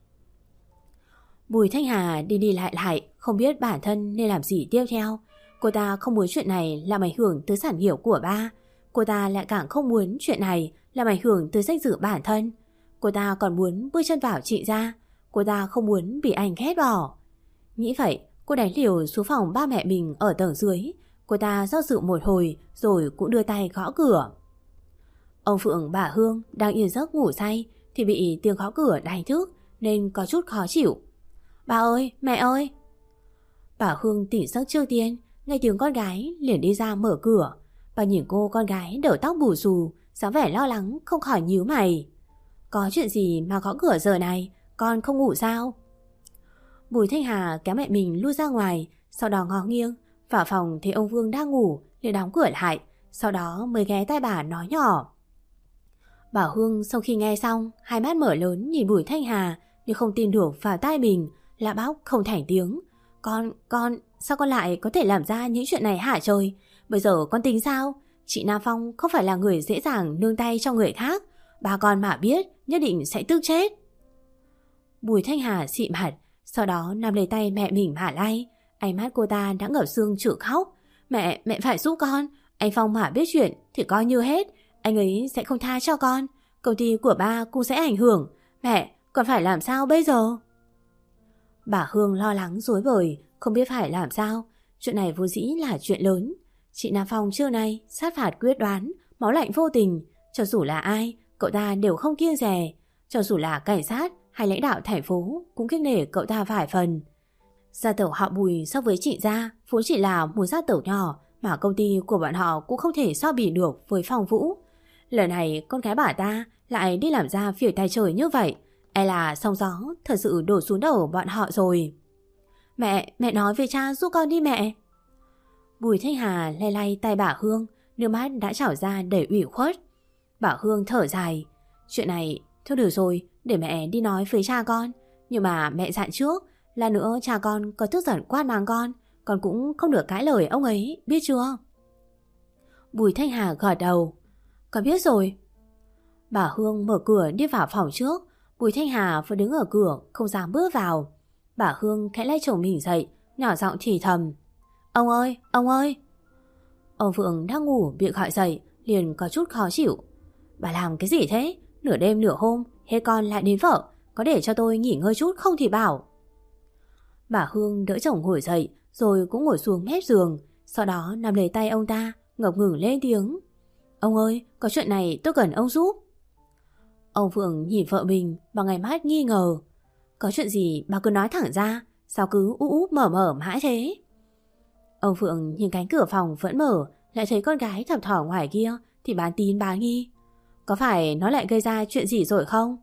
Bùi Thanh Hà đi đi lại lại, không biết bản thân nên làm gì tiếp theo. Cô ta không muốn chuyện này làm ảnh hưởng tới sản nghiệp của ba. Cô ta lại càng không muốn chuyện này làm ảnh hưởng tới danh dự bản thân. Cô ta còn muốn bước chân vào chị ra. Cô ta không muốn bị anh ghét bỏ. Nghĩ vậy, cô đánh liều xuống phòng ba mẹ mình ở tầng dưới. Cô ta do dự một hồi rồi cũng đưa tay gõ cửa. Ông Phượng bà Hương đang yên giấc ngủ say thì bị tiếng gõ cửa đánh thức nên có chút khó chịu. Bà ơi, mẹ ơi! Bà Hương tỉnh giấc trước tiên, nghe tiếng con gái liền đi ra mở cửa. Bà nhìn cô con gái đầu tóc bù xù, dáng vẻ lo lắng không khỏi nhíu mày. Có chuyện gì mà gõ cửa giờ này, con không ngủ sao? Bùi Thanh Hà kéo mẹ mình lui ra ngoài, sau đó ngó nghiêng vào phòng thấy ông Vương đang ngủ, liền đóng cửa lại, sau đó mới ghé tai bà nói nhỏ. Bà Hương sau khi nghe xong, hai mắt mở lớn nhìn Bùi Thanh Hà nhưng không tin được vào tai mình, lạ bóc không thành tiếng. Con, con, sao con lại có thể làm ra những chuyện này hả trời? Bây giờ con tính sao? Chị Nam Phong không phải là người dễ dàng nương tay cho người khác. Bà con mà biết nhất định sẽ tức chết. Bùi Thanh Hà xị mặt, sau đó nắm lấy tay mẹ mình mà lay. Ánh mắt cô ta đã ngập sương chữ khóc. Mẹ, mẹ phải giúp con. Anh Phong mà biết chuyện thì coi như hết. Anh ấy sẽ không tha cho con. Công ty của ba cũng sẽ ảnh hưởng. Mẹ, con phải làm sao bây giờ? Bà Hương lo lắng rối bời, không biết phải làm sao. Chuyện này vô dĩ là chuyện lớn. Chị Nam Phong trưa nay sát phạt quyết đoán, máu lạnh vô tình. Cho dù là ai, cậu ta đều không kiêng dè. Cho dù là cảnh sát hay lãnh đạo thành phố cũng kiêng nể cậu ta vài phần. Gia tộc họ Bùi so với chị Gia vốn chỉ là một gia tộc nhỏ, mà công ty của bọn họ cũng không thể so bì được với Phong Vũ. Lần này con gái bà ta lại đi làm ra việc tay trời như vậy, e là sóng gió thật sự đổ xuống đầu bọn họ rồi. Mẹ, mẹ nói với cha giúp con đi mẹ. Bùi Thanh Hà lay lay tay bà Hương, nước mắt đã trào ra đầy ủy khuất. Bà Hương thở dài. Chuyện này, thôi được rồi, để mẹ đi nói với cha con. Nhưng mà mẹ dặn trước, là nữa cha con có tức giận quát mắng con, con cũng không được cãi lời ông ấy, biết chưa? Bùi Thanh Hà gật đầu. Con biết rồi. Bà Hương mở cửa đi vào phòng trước. Bùi Thanh Hà vẫn đứng ở cửa, không dám bước vào. Bà Hương khẽ lay chồng mình dậy, nhỏ giọng thì thầm. Ông ơi, ông ơi. Ông Phượng đang ngủ bị gọi dậy, liền có chút khó chịu. Bà làm cái gì thế? Nửa đêm nửa hôm, hết con lại đến vợ. Có để cho tôi nghỉ ngơi chút không thì bảo. Bà Hương đỡ chồng ngồi dậy, rồi cũng ngồi xuống mép giường. Sau đó nắm lấy tay ông ta, ngập ngừng lên tiếng. Ông ơi, có chuyện này tôi cần ông giúp. Ông Phượng nhìn vợ mình bằng ánh mắt nghi ngờ. Có chuyện gì bà cứ nói thẳng ra, sao cứ ú ú mở mở mãi thế? Ông Phượng nhìn cánh cửa phòng vẫn mở, lại thấy con gái thầm thỏ ngoài kia thì bán tín bán nghi. Có phải nó lại gây ra chuyện gì rồi không?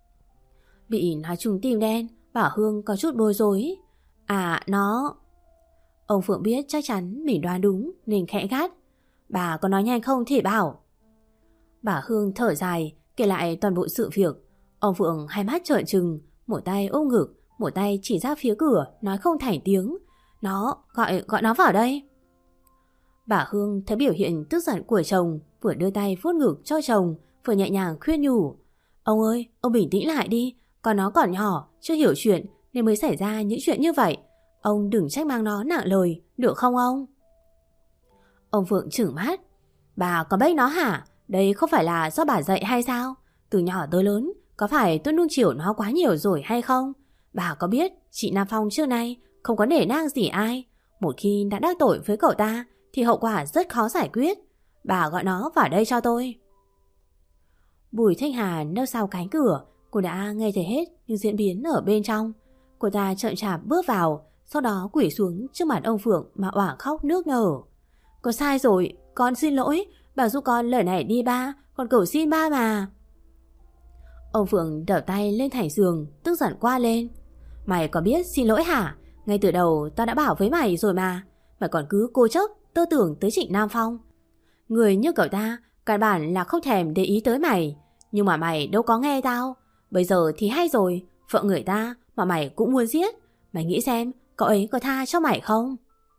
Bị nói trúng tim đen, bà Hương có chút bối rối. À, nó... Ông Phượng biết chắc chắn mình đoán đúng nên khẽ gắt. Bà có nói nhanh không thì bảo. Bà Hương thở dài, kể lại toàn bộ sự việc. Ông Phượng hai mắt trợn trừng, một tay ôm ngực, một tay chỉ ra phía cửa, nói không thành tiếng. Nó, gọi, gọi nó vào đây. Bà Hương thấy biểu hiện tức giận của chồng, vừa đưa tay vuốt ngực cho chồng, vừa nhẹ nhàng khuyên nhủ. Ông ơi, ông bình tĩnh lại đi, còn nó còn nhỏ, chưa hiểu chuyện nên mới xảy ra những chuyện như vậy. Ông đừng trách mang nó nặng lời, được không ông? Ông Phượng trừng mắt. Bà có bênh nó hả? Đây không phải là do bà dạy hay sao? Từ nhỏ tới lớn, có phải tôi nuông chiều nó quá nhiều rồi hay không? Bà có biết chị Nam Phong trước nay không có nể nang gì ai. Một khi đã đắc tội với cậu ta thì hậu quả rất khó giải quyết. Bà gọi nó vào đây cho tôi. Bùi Thanh Hà nấp sau cánh cửa. Cô đã nghe thấy hết những diễn biến ở bên trong. Cô ta chậm chạp bước vào, sau đó quỳ xuống trước mặt ông Phượng mà oả khóc nước nở. Con sai rồi, con xin lỗi. Bà giúp con lời này đi ba, con cầu xin ba mà. Ông Phượng đập tay lên thành giường, tức giận qua lên. Mày có biết xin lỗi hả? Ngay từ đầu tao đã bảo với mày rồi mà. Mày còn cứ cố chấp tư tưởng tới Trịnh Nam Phong. Người như cậu ta căn bản là không thèm để ý tới mày. Nhưng mà mày đâu có nghe tao. Bây giờ thì hay rồi, vợ người ta mà mày cũng muốn giết. Mày nghĩ xem cậu ấy có tha cho mày không?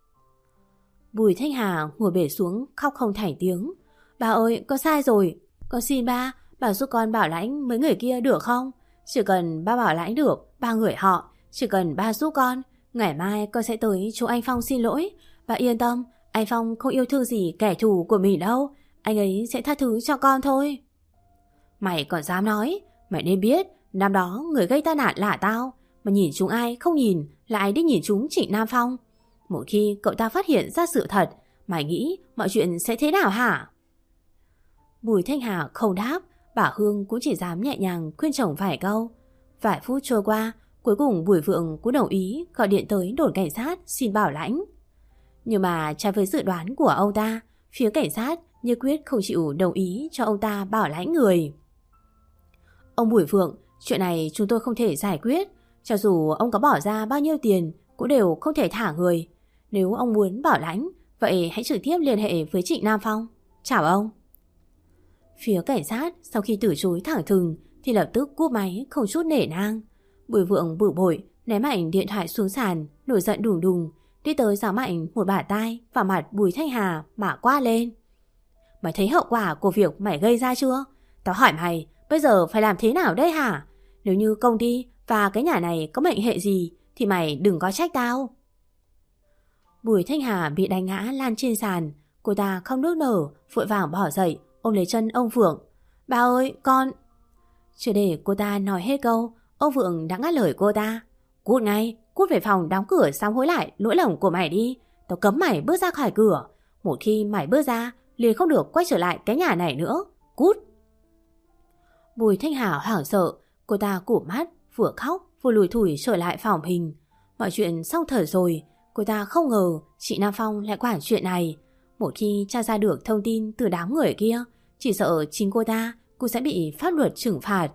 Bùi Thanh Hà ngồi bệt xuống khóc không thành tiếng. Bà ơi, con sai rồi. Con xin ba, bà giúp con bảo lãnh mấy người kia được không? Chỉ cần ba bảo lãnh được ba người họ, chỉ cần ba giúp con, ngày mai con sẽ tới chỗ anh Phong xin lỗi. Bà yên tâm, anh Phong không yêu thương gì kẻ thù của mình đâu. Anh ấy sẽ tha thứ cho con thôi. Mày còn dám nói? Mày nên biết năm đó người gây tai nạn là tao. Mà nhìn chúng ai không nhìn, lại đi nhìn chúng Trịnh Nam Phong. Một khi cậu ta phát hiện ra sự thật, mày nghĩ mọi chuyện sẽ thế nào hả? Bùi Thanh Hà không đáp. Bà Hương cũng chỉ dám nhẹ nhàng khuyên chồng vài câu. Vài phút trôi qua, cuối cùng Bùi Phượng cũng đồng ý gọi điện tới đồn cảnh sát xin bảo lãnh. Nhưng mà trái với dự đoán của ông ta, phía cảnh sát như quyết không chịu đồng ý cho ông ta bảo lãnh người. Ông Bùi Phượng, chuyện này chúng tôi không thể giải quyết. Cho dù ông có bỏ ra bao nhiêu tiền cũng đều không thể thả người. Nếu ông muốn bảo lãnh, vậy hãy trực tiếp liên hệ với Trịnh Nam Phong. Chào ông. Phía cảnh sát sau khi từ chối thẳng thừng thì lập tức cúp máy không chút nể nang. Bùi Phượng bực bội ném mạnh điện thoại xuống sàn, nổi giận đùng đùng đi tới giáng mạnh một bả tai vào mặt Bùi Thanh Hà mà quát lên. Mày thấy hậu quả của việc mày gây ra chưa? Tao hỏi mày bây giờ phải làm thế nào đây hả? Nếu như công ty và cái nhà này có mệnh hệ gì thì mày đừng có trách tao. Bùi Thanh Hà bị đánh ngã lan trên sàn. Cô ta không nước nở, vội vàng bỏ dậy ôm lấy chân ông Phượng. Bà ơi, con... Chưa để cô ta nói hết câu, ông Phượng đã ngắt lời cô ta. Cút ngay, cút về phòng đóng cửa xong hối lại lỗi lầm của mày đi. Tao cấm mày bước ra khỏi cửa. Một khi mày bước ra, liền không được quay trở lại cái nhà này nữa. Cút. Bùi Thanh Hà hoảng sợ. Cô ta cụp mắt, vừa khóc vừa lùi thủi trở lại phòng mình. Mọi chuyện xong thở rồi. Cô ta không ngờ chị Nam Phong lại quản chuyện này. Một khi tra ra được thông tin từ đám người kia, chỉ sợ chính cô ta cũng sẽ bị pháp luật trừng phạt.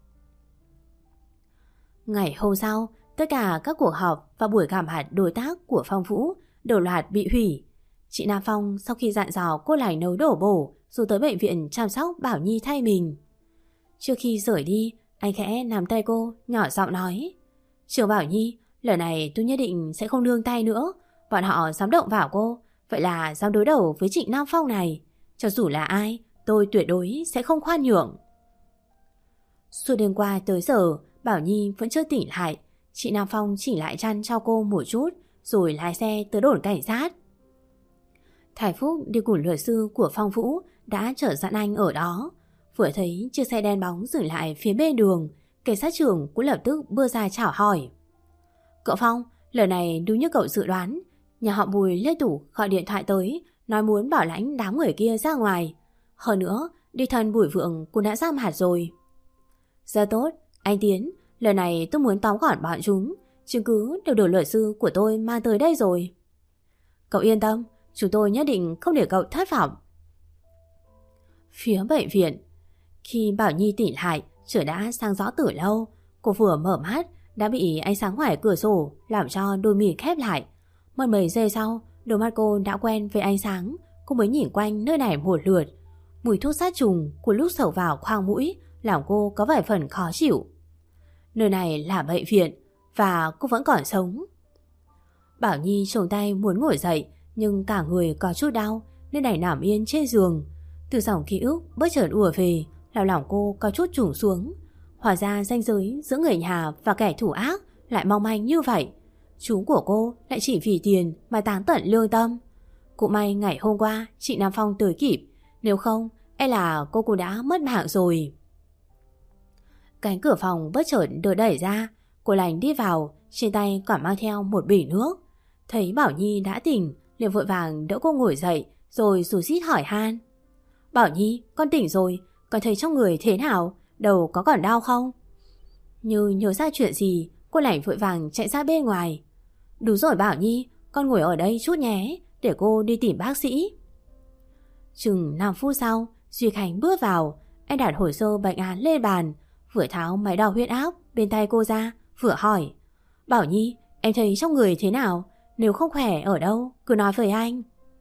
Ngày hôm sau, tất cả các cuộc họp và buổi gặp mặt đối tác của Phong Vũ đồng loạt bị hủy. Chị Nam Phong sau khi dặn dò cô lại nấu đổ bổ rồi tới bệnh viện chăm sóc Bảo Nhi thay mình. Trước khi rời đi, anh khẽ nắm tay cô, nhỏ giọng nói: Trường Bảo Nhi, lần này tôi nhất định sẽ không nương tay nữa. Bọn họ dám động vào cô, vậy là dám đối đầu với Trịnh Nam Phong này. Cho dù là ai, tôi tuyệt đối sẽ không khoan nhượng. Suốt đêm qua tới giờ, Bảo Nhi vẫn chưa tỉnh lại. Chị Nam Phong chỉnh lại chăn cho cô một chút, rồi lái xe tới đồn cảnh sát. Thái Phúc đi cùng luật sư của Phong Vũ đã chở dặn anh ở đó. Vừa thấy chiếc xe đen bóng dừng lại phía bên đường, cảnh sát trưởng cũng lập tức bước ra chào hỏi. Cậu Phong, lần này đúng như cậu dự đoán, nhà họ Bùi liên tục gọi điện thoại tới, nói muốn bảo lãnh đám người kia ra ngoài. Hơn nữa, đi thân Bùi Vượng cũng đã giam hạt rồi. Rất tốt, anh Tiến, lần này tôi muốn tóm gọn bọn chúng, chứng cứ đều được luật sư của tôi mang tới đây rồi. Cậu yên tâm, chúng tôi nhất định không để cậu thất vọng. Phía bệnh viện, khi Bảo Nhi tỉnh lại, trời đã sáng rõ từ lâu. Cô vừa mở mắt đã bị ánh sáng ngoài cửa sổ làm cho đôi mì khép lại. Mất mấy giây sau, đôi mắt cô đã quen với ánh sáng. Cô mới nhìn quanh nơi này một lượt. Mùi thuốc sát trùng của lúc sầu vào khoang mũi làm cô có vài phần khó chịu. Nơi này là bệnh viện và cô vẫn còn sống. Bảo Nhi chồng tay muốn ngồi dậy, nhưng cả người có chút đau nên đành nằm yên trên giường. Từ dòng ký ức bất chợt ùa về, làm lòng cô có chút trùng xuống. Hóa ra ranh giới giữa người nhà và kẻ thủ ác lại mong manh như vậy. Chú của cô lại chỉ vì tiền mà táng tận lương tâm. Cũng may ngày hôm qua chị Nam Phong tới kịp, nếu không e là cô cũng đã mất mạng rồi. Cánh cửa phòng bất chợt được đẩy ra, cô lành đi vào, trên tay còn mang theo một bỉ nước. Thấy Bảo Nhi đã tỉnh, liền vội vàng đỡ cô ngồi dậy, rồi rủ rít hỏi han. Bảo Nhi, con tỉnh rồi, con thấy trong người thế nào, đầu có còn đau không? Như nhớ ra chuyện gì, cô lành vội vàng chạy ra bên ngoài. Đúng rồi Bảo Nhi, con ngồi ở đây chút nhé, để cô đi tìm bác sĩ. Chừng năm phút sau, Duy Khánh bước vào, anh đặt hồ sơ bệnh án lên bàn, vừa tháo máy đo huyết áp bên tay cô ra, vừa hỏi. Bảo Nhi, em thấy trong người thế nào? Nếu không khỏe ở đâu, cứ nói với anh.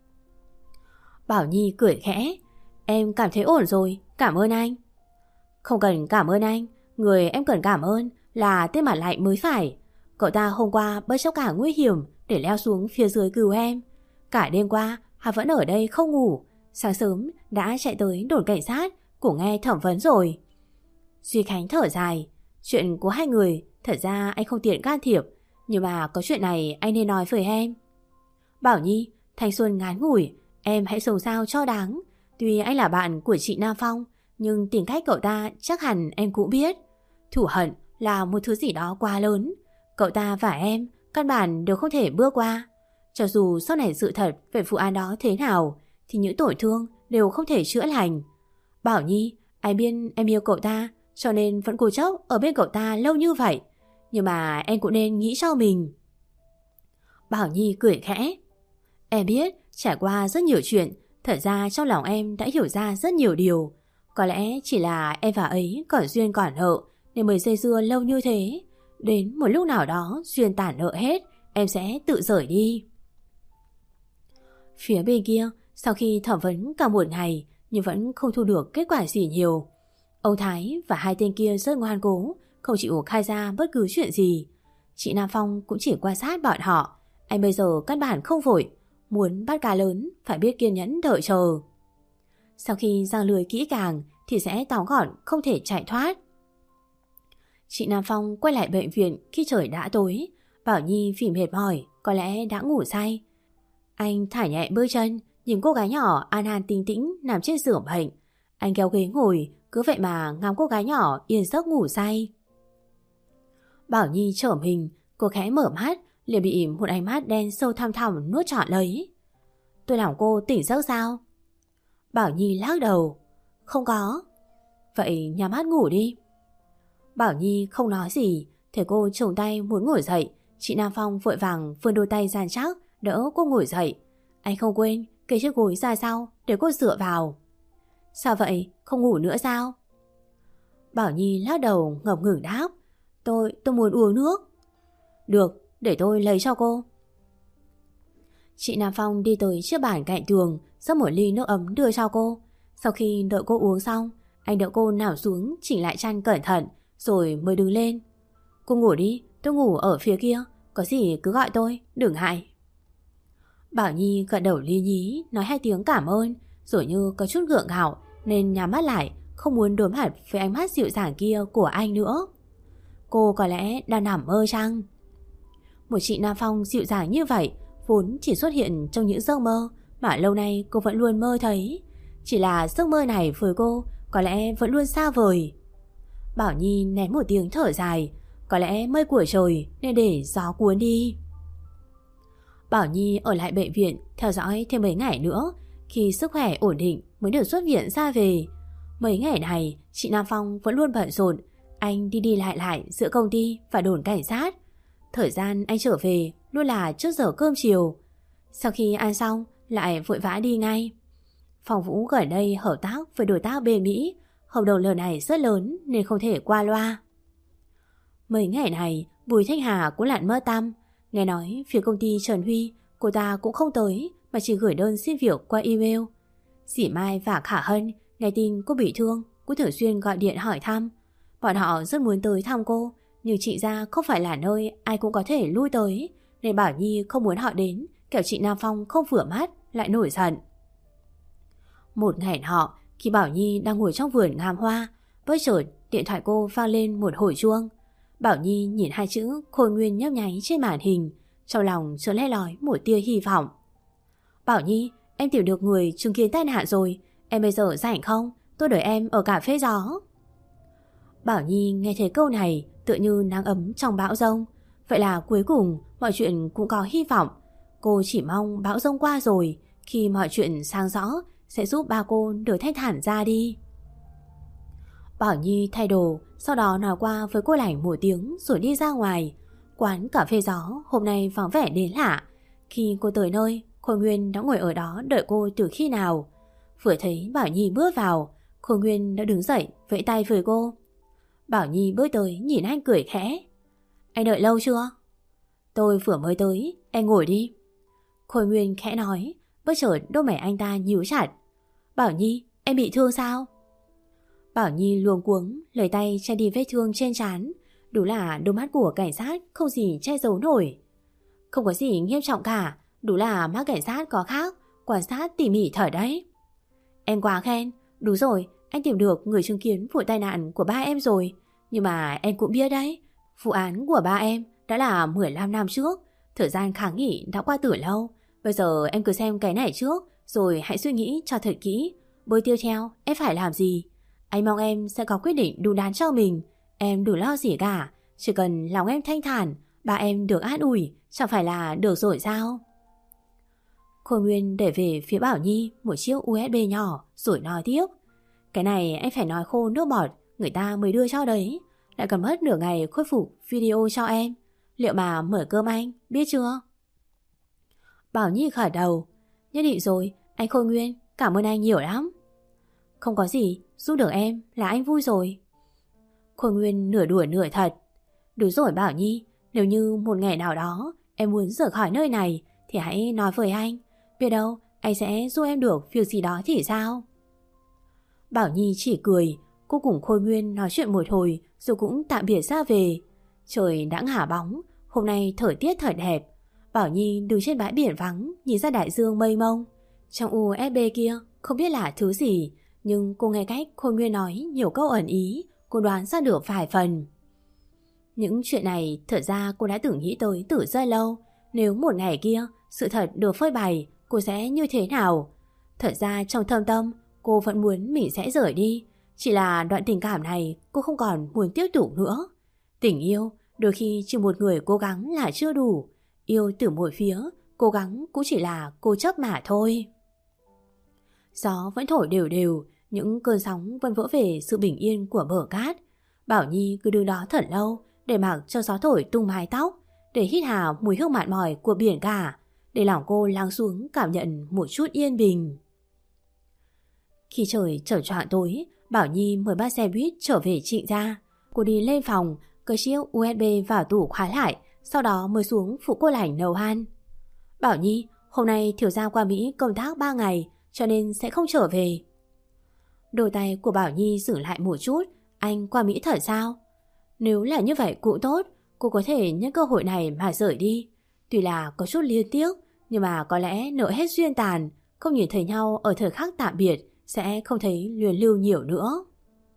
Bảo Nhi cười khẽ. Em cảm thấy ổn rồi, cảm ơn anh. Không cần cảm ơn anh, người em cần cảm ơn là tên mặt lạnh mới phải. Cậu ta hôm qua bất chấp cả nguy hiểm để leo xuống phía dưới cứu em. Cả đêm qua hắn vẫn ở đây không ngủ, sáng sớm đã chạy tới đồn cảnh sát cũng nghe thẩm vấn rồi. Duy Khánh thở dài. Chuyện của hai người thật ra anh không tiện can thiệp, nhưng mà có chuyện này anh nên nói với em. Bảo Nhi, thanh xuân ngắn ngủi, em hãy sống sao cho đáng. Tuy anh là bạn của chị Nam Phong, nhưng tính cách cậu ta chắc hẳn em cũng biết. Thù hận là một thứ gì đó quá lớn. Cậu ta và em căn bản đều không thể bước qua. Cho dù sau này sự thật về vụ án đó thế nào, thì những tổn thương đều không thể chữa lành. Bảo Nhi, anh biết em yêu cậu ta, cho nên vẫn cố chấp ở bên cậu ta lâu như vậy. Nhưng mà em cũng nên nghĩ cho mình. Bảo Nhi cười khẽ. Em biết, trải qua rất nhiều chuyện, thật ra trong lòng em đã hiểu ra rất nhiều điều. Có lẽ chỉ là em và ấy còn duyên còn nợ nên mới dây dưa lâu như thế. Đến một lúc nào đó duyên tản nợ hết, em sẽ tự rời đi. Phía bên kia, sau khi thẩm vấn cả một ngày nhưng vẫn không thu được kết quả gì nhiều. Ông Thái và hai tên kia rất ngoan cố, không chịu khai ra bất cứ chuyện gì. Chị Nam Phong cũng chỉ quan sát bọn họ. Anh bây giờ căn bản không vội, muốn bắt cá lớn phải biết kiên nhẫn đợi chờ. Sau khi giăng lưới kỹ càng thì sẽ tóm gọn, không thể chạy thoát. Chị Nam Phong quay lại bệnh viện khi trời đã tối. Bảo Nhi vì mệt mỏi có lẽ đã ngủ say. Anh thả nhẹ bước chân, nhìn cô gái nhỏ an an tĩnh tĩnh nằm trên giường bệnh. Anh kéo ghế ngồi, cứ vậy mà ngắm cô gái nhỏ yên giấc ngủ say. Bảo Nhi trở mình, cô khẽ mở mắt, liền bị một ánh mắt đen sâu thăm thẳm nuốt trọn lấy. Tôi làm cô tỉnh giấc sao? Bảo Nhi lắc đầu. Không có. Vậy nhắm mắt ngủ đi. Bảo Nhi không nói gì. Thấy cô chồng tay muốn ngồi dậy, chị Nam Phong vội vàng vươn đôi tay dàn chắc đỡ cô ngồi dậy. Anh không quên kê chiếc gối ra sau để cô dựa vào. Sao vậy? Không ngủ nữa sao? Bảo Nhi lắc đầu ngập ngừng đáp. Tôi, tôi muốn uống nước. Được, để tôi lấy cho cô. Chị Nam Phong đi tới chiếc bàn cạnh tường, xấp một ly nước ấm đưa cho cô. Sau khi đợi cô uống xong, anh đỡ cô nằm xuống chỉnh lại chăn cẩn thận, rồi mới đứng lên. Cô ngủ đi, tôi ngủ ở phía kia, có gì cứ gọi tôi, đừng ngại. Bảo Nhi gật đầu lý nhí, nói hai tiếng cảm ơn, rồi như có chút gượng gạo nên nhắm mắt lại, không muốn đối mặt với ánh mắt dịu dàng kia của anh nữa. Cô có lẽ đang nằm mơ chăng? Một chị Nam Phong dịu dàng như vậy vốn chỉ xuất hiện trong những giấc mơ mà lâu nay cô vẫn luôn mơ thấy. Chỉ là giấc mơ này với cô có lẽ vẫn luôn xa vời. Bảo Nhi nén một tiếng thở dài. Có lẽ mây của trời nên để gió cuốn đi. Bảo Nhi ở lại bệnh viện theo dõi thêm mấy ngày nữa. Khi sức khỏe ổn định mới được xuất viện ra về. Mấy ngày này chị Nam Phong vẫn luôn bận rộn. Anh đi đi lại lại giữa công ty và đồn cảnh sát. Thời gian anh trở về luôn là trước giờ cơm chiều. Sau khi ăn xong lại vội vã đi ngay. Phong Vũ gần đây hợp tác với đối tác bên Mỹ. Hợp đồng lần này rất lớn nên không thể qua loa. Mấy ngày này Bùi Thanh Hà cũng lặn mất tăm. Nghe nói phía công ty Trần Huy cô ta cũng không tới mà chỉ gửi đơn xin việc qua email. Dĩ Mai và Khả Hân nghe tin cô bị thương cũng thường xuyên gọi điện hỏi thăm. Bọn họ rất muốn tới thăm cô, nhưng chị ra không phải là nơi ai cũng có thể lui tới, nên Bảo Nhi không muốn họ đến, kẻo chị Nam Phong không vừa mắt lại nổi giận. Một ngày nọ, khi Bảo Nhi đang ngồi trong vườn ngắm hoa, bất chợt điện thoại cô vang lên một hồi chuông. Bảo Nhi nhìn hai chữ Khôi Nguyên nhấp nháy trên màn hình, trong lòng chợt lẽ lói một tia hy vọng. Bảo Nhi, em tìm được người chứng kiến tai nạn rồi, em bây giờ rảnh không? Tôi đợi em ở cà phê gió. Bảo Nhi nghe thấy câu này tựa như nắng ấm trong bão giông. Vậy là cuối cùng mọi chuyện cũng có hy vọng. Cô chỉ mong bão giông qua rồi, khi mọi chuyện sáng rõ sẽ giúp ba cô được thanh thản ra đi. Bảo Nhi thay đồ, sau đó nói qua với cô Lảnh một tiếng rồi đi ra ngoài. Quán cà phê gió hôm nay vắng vẻ đến lạ. Khi cô tới nơi, Khôi Nguyên đã ngồi ở đó đợi cô từ khi nào. Vừa thấy Bảo Nhi bước vào, Khôi Nguyên đã đứng dậy vẫy tay với cô. Bảo Nhi bước tới nhìn anh cười khẽ. Anh đợi lâu chưa? Tôi vừa mới tới, em ngồi đi. Khôi Nguyên khẽ nói, bất chợt đôi mày anh ta nhíu chặt. Bảo Nhi, em bị thương sao? Bảo Nhi luống cuống lấy tay che đi vết thương trên trán. Đúng là đôi mắt của cảnh sát không gì che giấu nổi. Không có gì nghiêm trọng cả, đúng là mắt cảnh sát có khác, quan sát tỉ mỉ thở đấy. Em quá khen, đúng rồi, anh tìm được người chứng kiến vụ tai nạn của ba em rồi. Nhưng mà em cũng biết đấy, vụ án của ba em đã là mười lăm năm trước. Thời gian kháng nghị đã qua từ lâu. Bây giờ em cứ xem cái này trước, rồi hãy suy nghĩ cho thật kỹ. Bước tiếp theo em phải làm gì. Anh mong em sẽ có quyết định đúng đắn cho mình. Em đừng lo gì cả, chỉ cần lòng em thanh thản, ba em được an ủi, chẳng phải là được rồi sao? Khôi Nguyên để về phía Bảo Nhi một chiếc u ét bê nhỏ rồi nói tiếp. Cái này anh phải nói khô nước bọt, người ta mới đưa cho đấy. Lại cần mất nửa ngày khôi phục video cho em. Liệu mà mở cơm anh, biết chưa? Bảo Nhi khởi đầu. Nhất định rồi, anh Khôi Nguyên, cảm ơn anh nhiều lắm. Không có gì, giúp được em là anh vui rồi. Khôi Nguyên nửa đùa nửa thật. Đúng rồi Bảo Nhi, nếu như một ngày nào đó em muốn rời khỏi nơi này thì hãy nói với anh. Biết đâu anh sẽ giúp em được việc gì đó thì sao? Bảo Nhi chỉ cười. Cô cùng Khôi Nguyên nói chuyện một hồi rồi cũng tạm biệt ra về. Trời đã ngả bóng, hôm nay thời tiết thật đẹp. Bảo Nhi đứng trên bãi biển vắng nhìn ra đại dương mênh mông. Trong u ét bê kia không biết là thứ gì, nhưng cô nghe cách Khôi Nguyên nói nhiều câu ẩn ý, cô đoán ra được vài phần. Những chuyện này thật ra cô đã từng nghĩ tới từ rất lâu. Nếu một ngày kia sự thật được phơi bày, cô sẽ như thế nào? Thật ra trong thâm tâm cô vẫn muốn mình sẽ rời đi. Chỉ là đoạn tình cảm này cô không còn muốn tiếp tục nữa. Tình yêu đôi khi chỉ một người cố gắng là chưa đủ. Yêu từ một phía, cố gắng cũng chỉ là cố chấp mà thôi. Gió vẫn thổi đều đều, những cơn sóng vẫn vỡ về sự bình yên của bờ cát. Bảo Nhi cứ đứng đó thật lâu để mặc cho gió thổi tung mái tóc, để hít hà mùi hương mặn mòi của biển cả, để lòng cô lắng xuống cảm nhận một chút yên bình. Khi trời trở choạng tối, Bảo Nhi mời bác xe buýt trở về Trịnh gia. Cô đi lên phòng, cất chiếc u ét bê vào tủ khóa lại, sau đó mới xuống phụ cô Lảnh nấu ăn. Bảo Nhi, hôm nay thiếu gia qua Mỹ công tác ba ngày, cho nên sẽ không trở về. Đôi tay của Bảo Nhi dừng lại một chút. Anh qua Mỹ thật sao? Nếu là như vậy cũng tốt, cô có thể nhân cơ hội này mà rời đi. Tuy là có chút liên tiếc, nhưng mà có lẽ nợ hết duyên tàn, không nhìn thấy nhau ở thời khắc tạm biệt, sẽ không thấy luyến lưu nhiều nữa.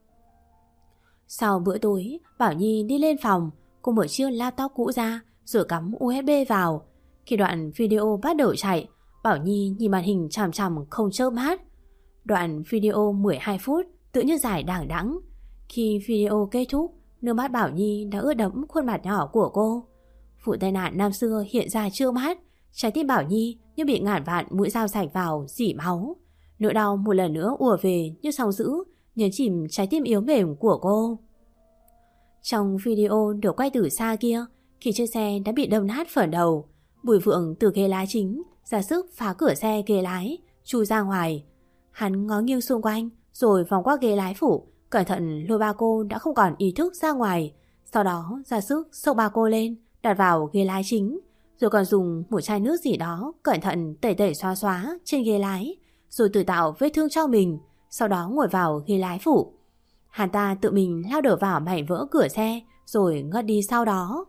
Sau bữa tối, Bảo Nhi đi lên phòng, cô mở chiếc laptop cũ ra rồi cắm u ét bê vào. Khi đoạn video bắt đầu chạy, Bảo Nhi nhìn màn hình chằm chằm không chớp mắt. Đoạn video mười hai phút tự như dài đằng đẵng. Khi video kết thúc, nước mắt Bảo Nhi đã ướt đẫm khuôn mặt nhỏ của cô. Vụ tai nạn năm xưa hiện ra trước mắt, trái tim Bảo Nhi như bị ngàn vạn mũi dao rạch vào rỉ máu. Nỗi đau một lần nữa ùa về như sóng dữ, nhấn chìm trái tim yếu mềm của cô. Trong video được quay từ xa kia, khi chiếc xe đã bị đâm nát phần đầu, Bùi Phượng từ ghế lái chính ra sức phá cửa xe ghế lái, chui ra ngoài. Hắn ngó nghiêng xung quanh rồi vòng qua ghế lái phụ, cẩn thận lôi ba cô đã không còn ý thức ra ngoài. Sau đó ra sức xốc ba cô lên, đặt vào ghế lái chính, rồi còn dùng một chai nước gì đó cẩn thận tẩy tẩy xóa xóa trên ghế lái, rồi tự tạo vết thương cho mình, sau đó ngồi vào ghế lái phụ. Hắn ta tự mình lao đổ vào mảnh vỡ cửa xe rồi ngất đi sau đó.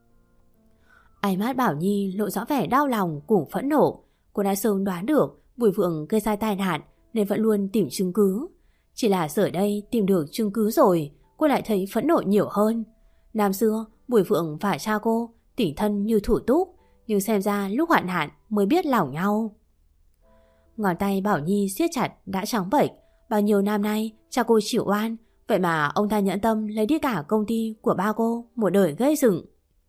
Ánh mắt Bảo Nhi lộ rõ vẻ đau lòng cùng phẫn nộ. Cô đã sớm đoán được Bùi Phượng gây ra tai nạn nên vẫn luôn tìm chứng cứ. Chỉ là giờ đây tìm được chứng cứ rồi, cô lại thấy phẫn nộ nhiều hơn. Năm xưa Bùi Phượng và cha cô tình thân như thủ túc, nhưng xem ra lúc hoạn nạn mới biết lòng nhau. Ngón tay Bảo Nhi siết chặt đã trắng bệch. Bao nhiêu năm nay cha cô chịu oan, vậy mà ông ta nhẫn tâm lấy đi cả công ty của ba cô một đời gây dựng.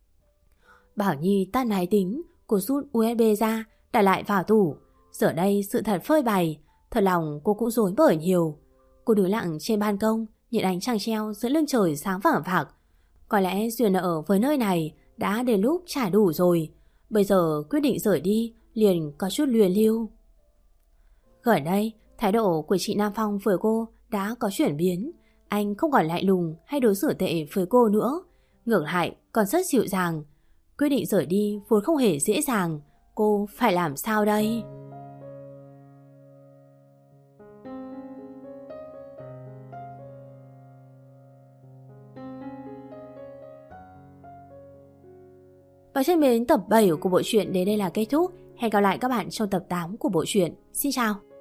Bảo Nhi tắt máy tính, cô rút u ét bê ra đặt lại vào tủ. Giờ đây sự thật phơi bày, thật lòng cô cũng rối bời nhiều. Cô đứng lặng trên ban công, nhìn ánh trăng treo giữa lưng trời sáng vảng vặc. Có lẽ duyên nợ với nơi này đã đến lúc trả đủ rồi. Bây giờ quyết định rời đi liền có chút luyến lưu. Gần đây, thái độ của chị Nam Phong với cô đã có chuyển biến. Anh không còn lạnh lùng hay đối xử tệ với cô nữa, ngược lại còn rất dịu dàng. Quyết định rời đi vốn không hề dễ dàng. Cô phải làm sao đây? Và trên bến tập bảy của bộ truyện đến đây là kết thúc. Hẹn gặp lại các bạn trong tập tám của bộ truyện. Xin chào!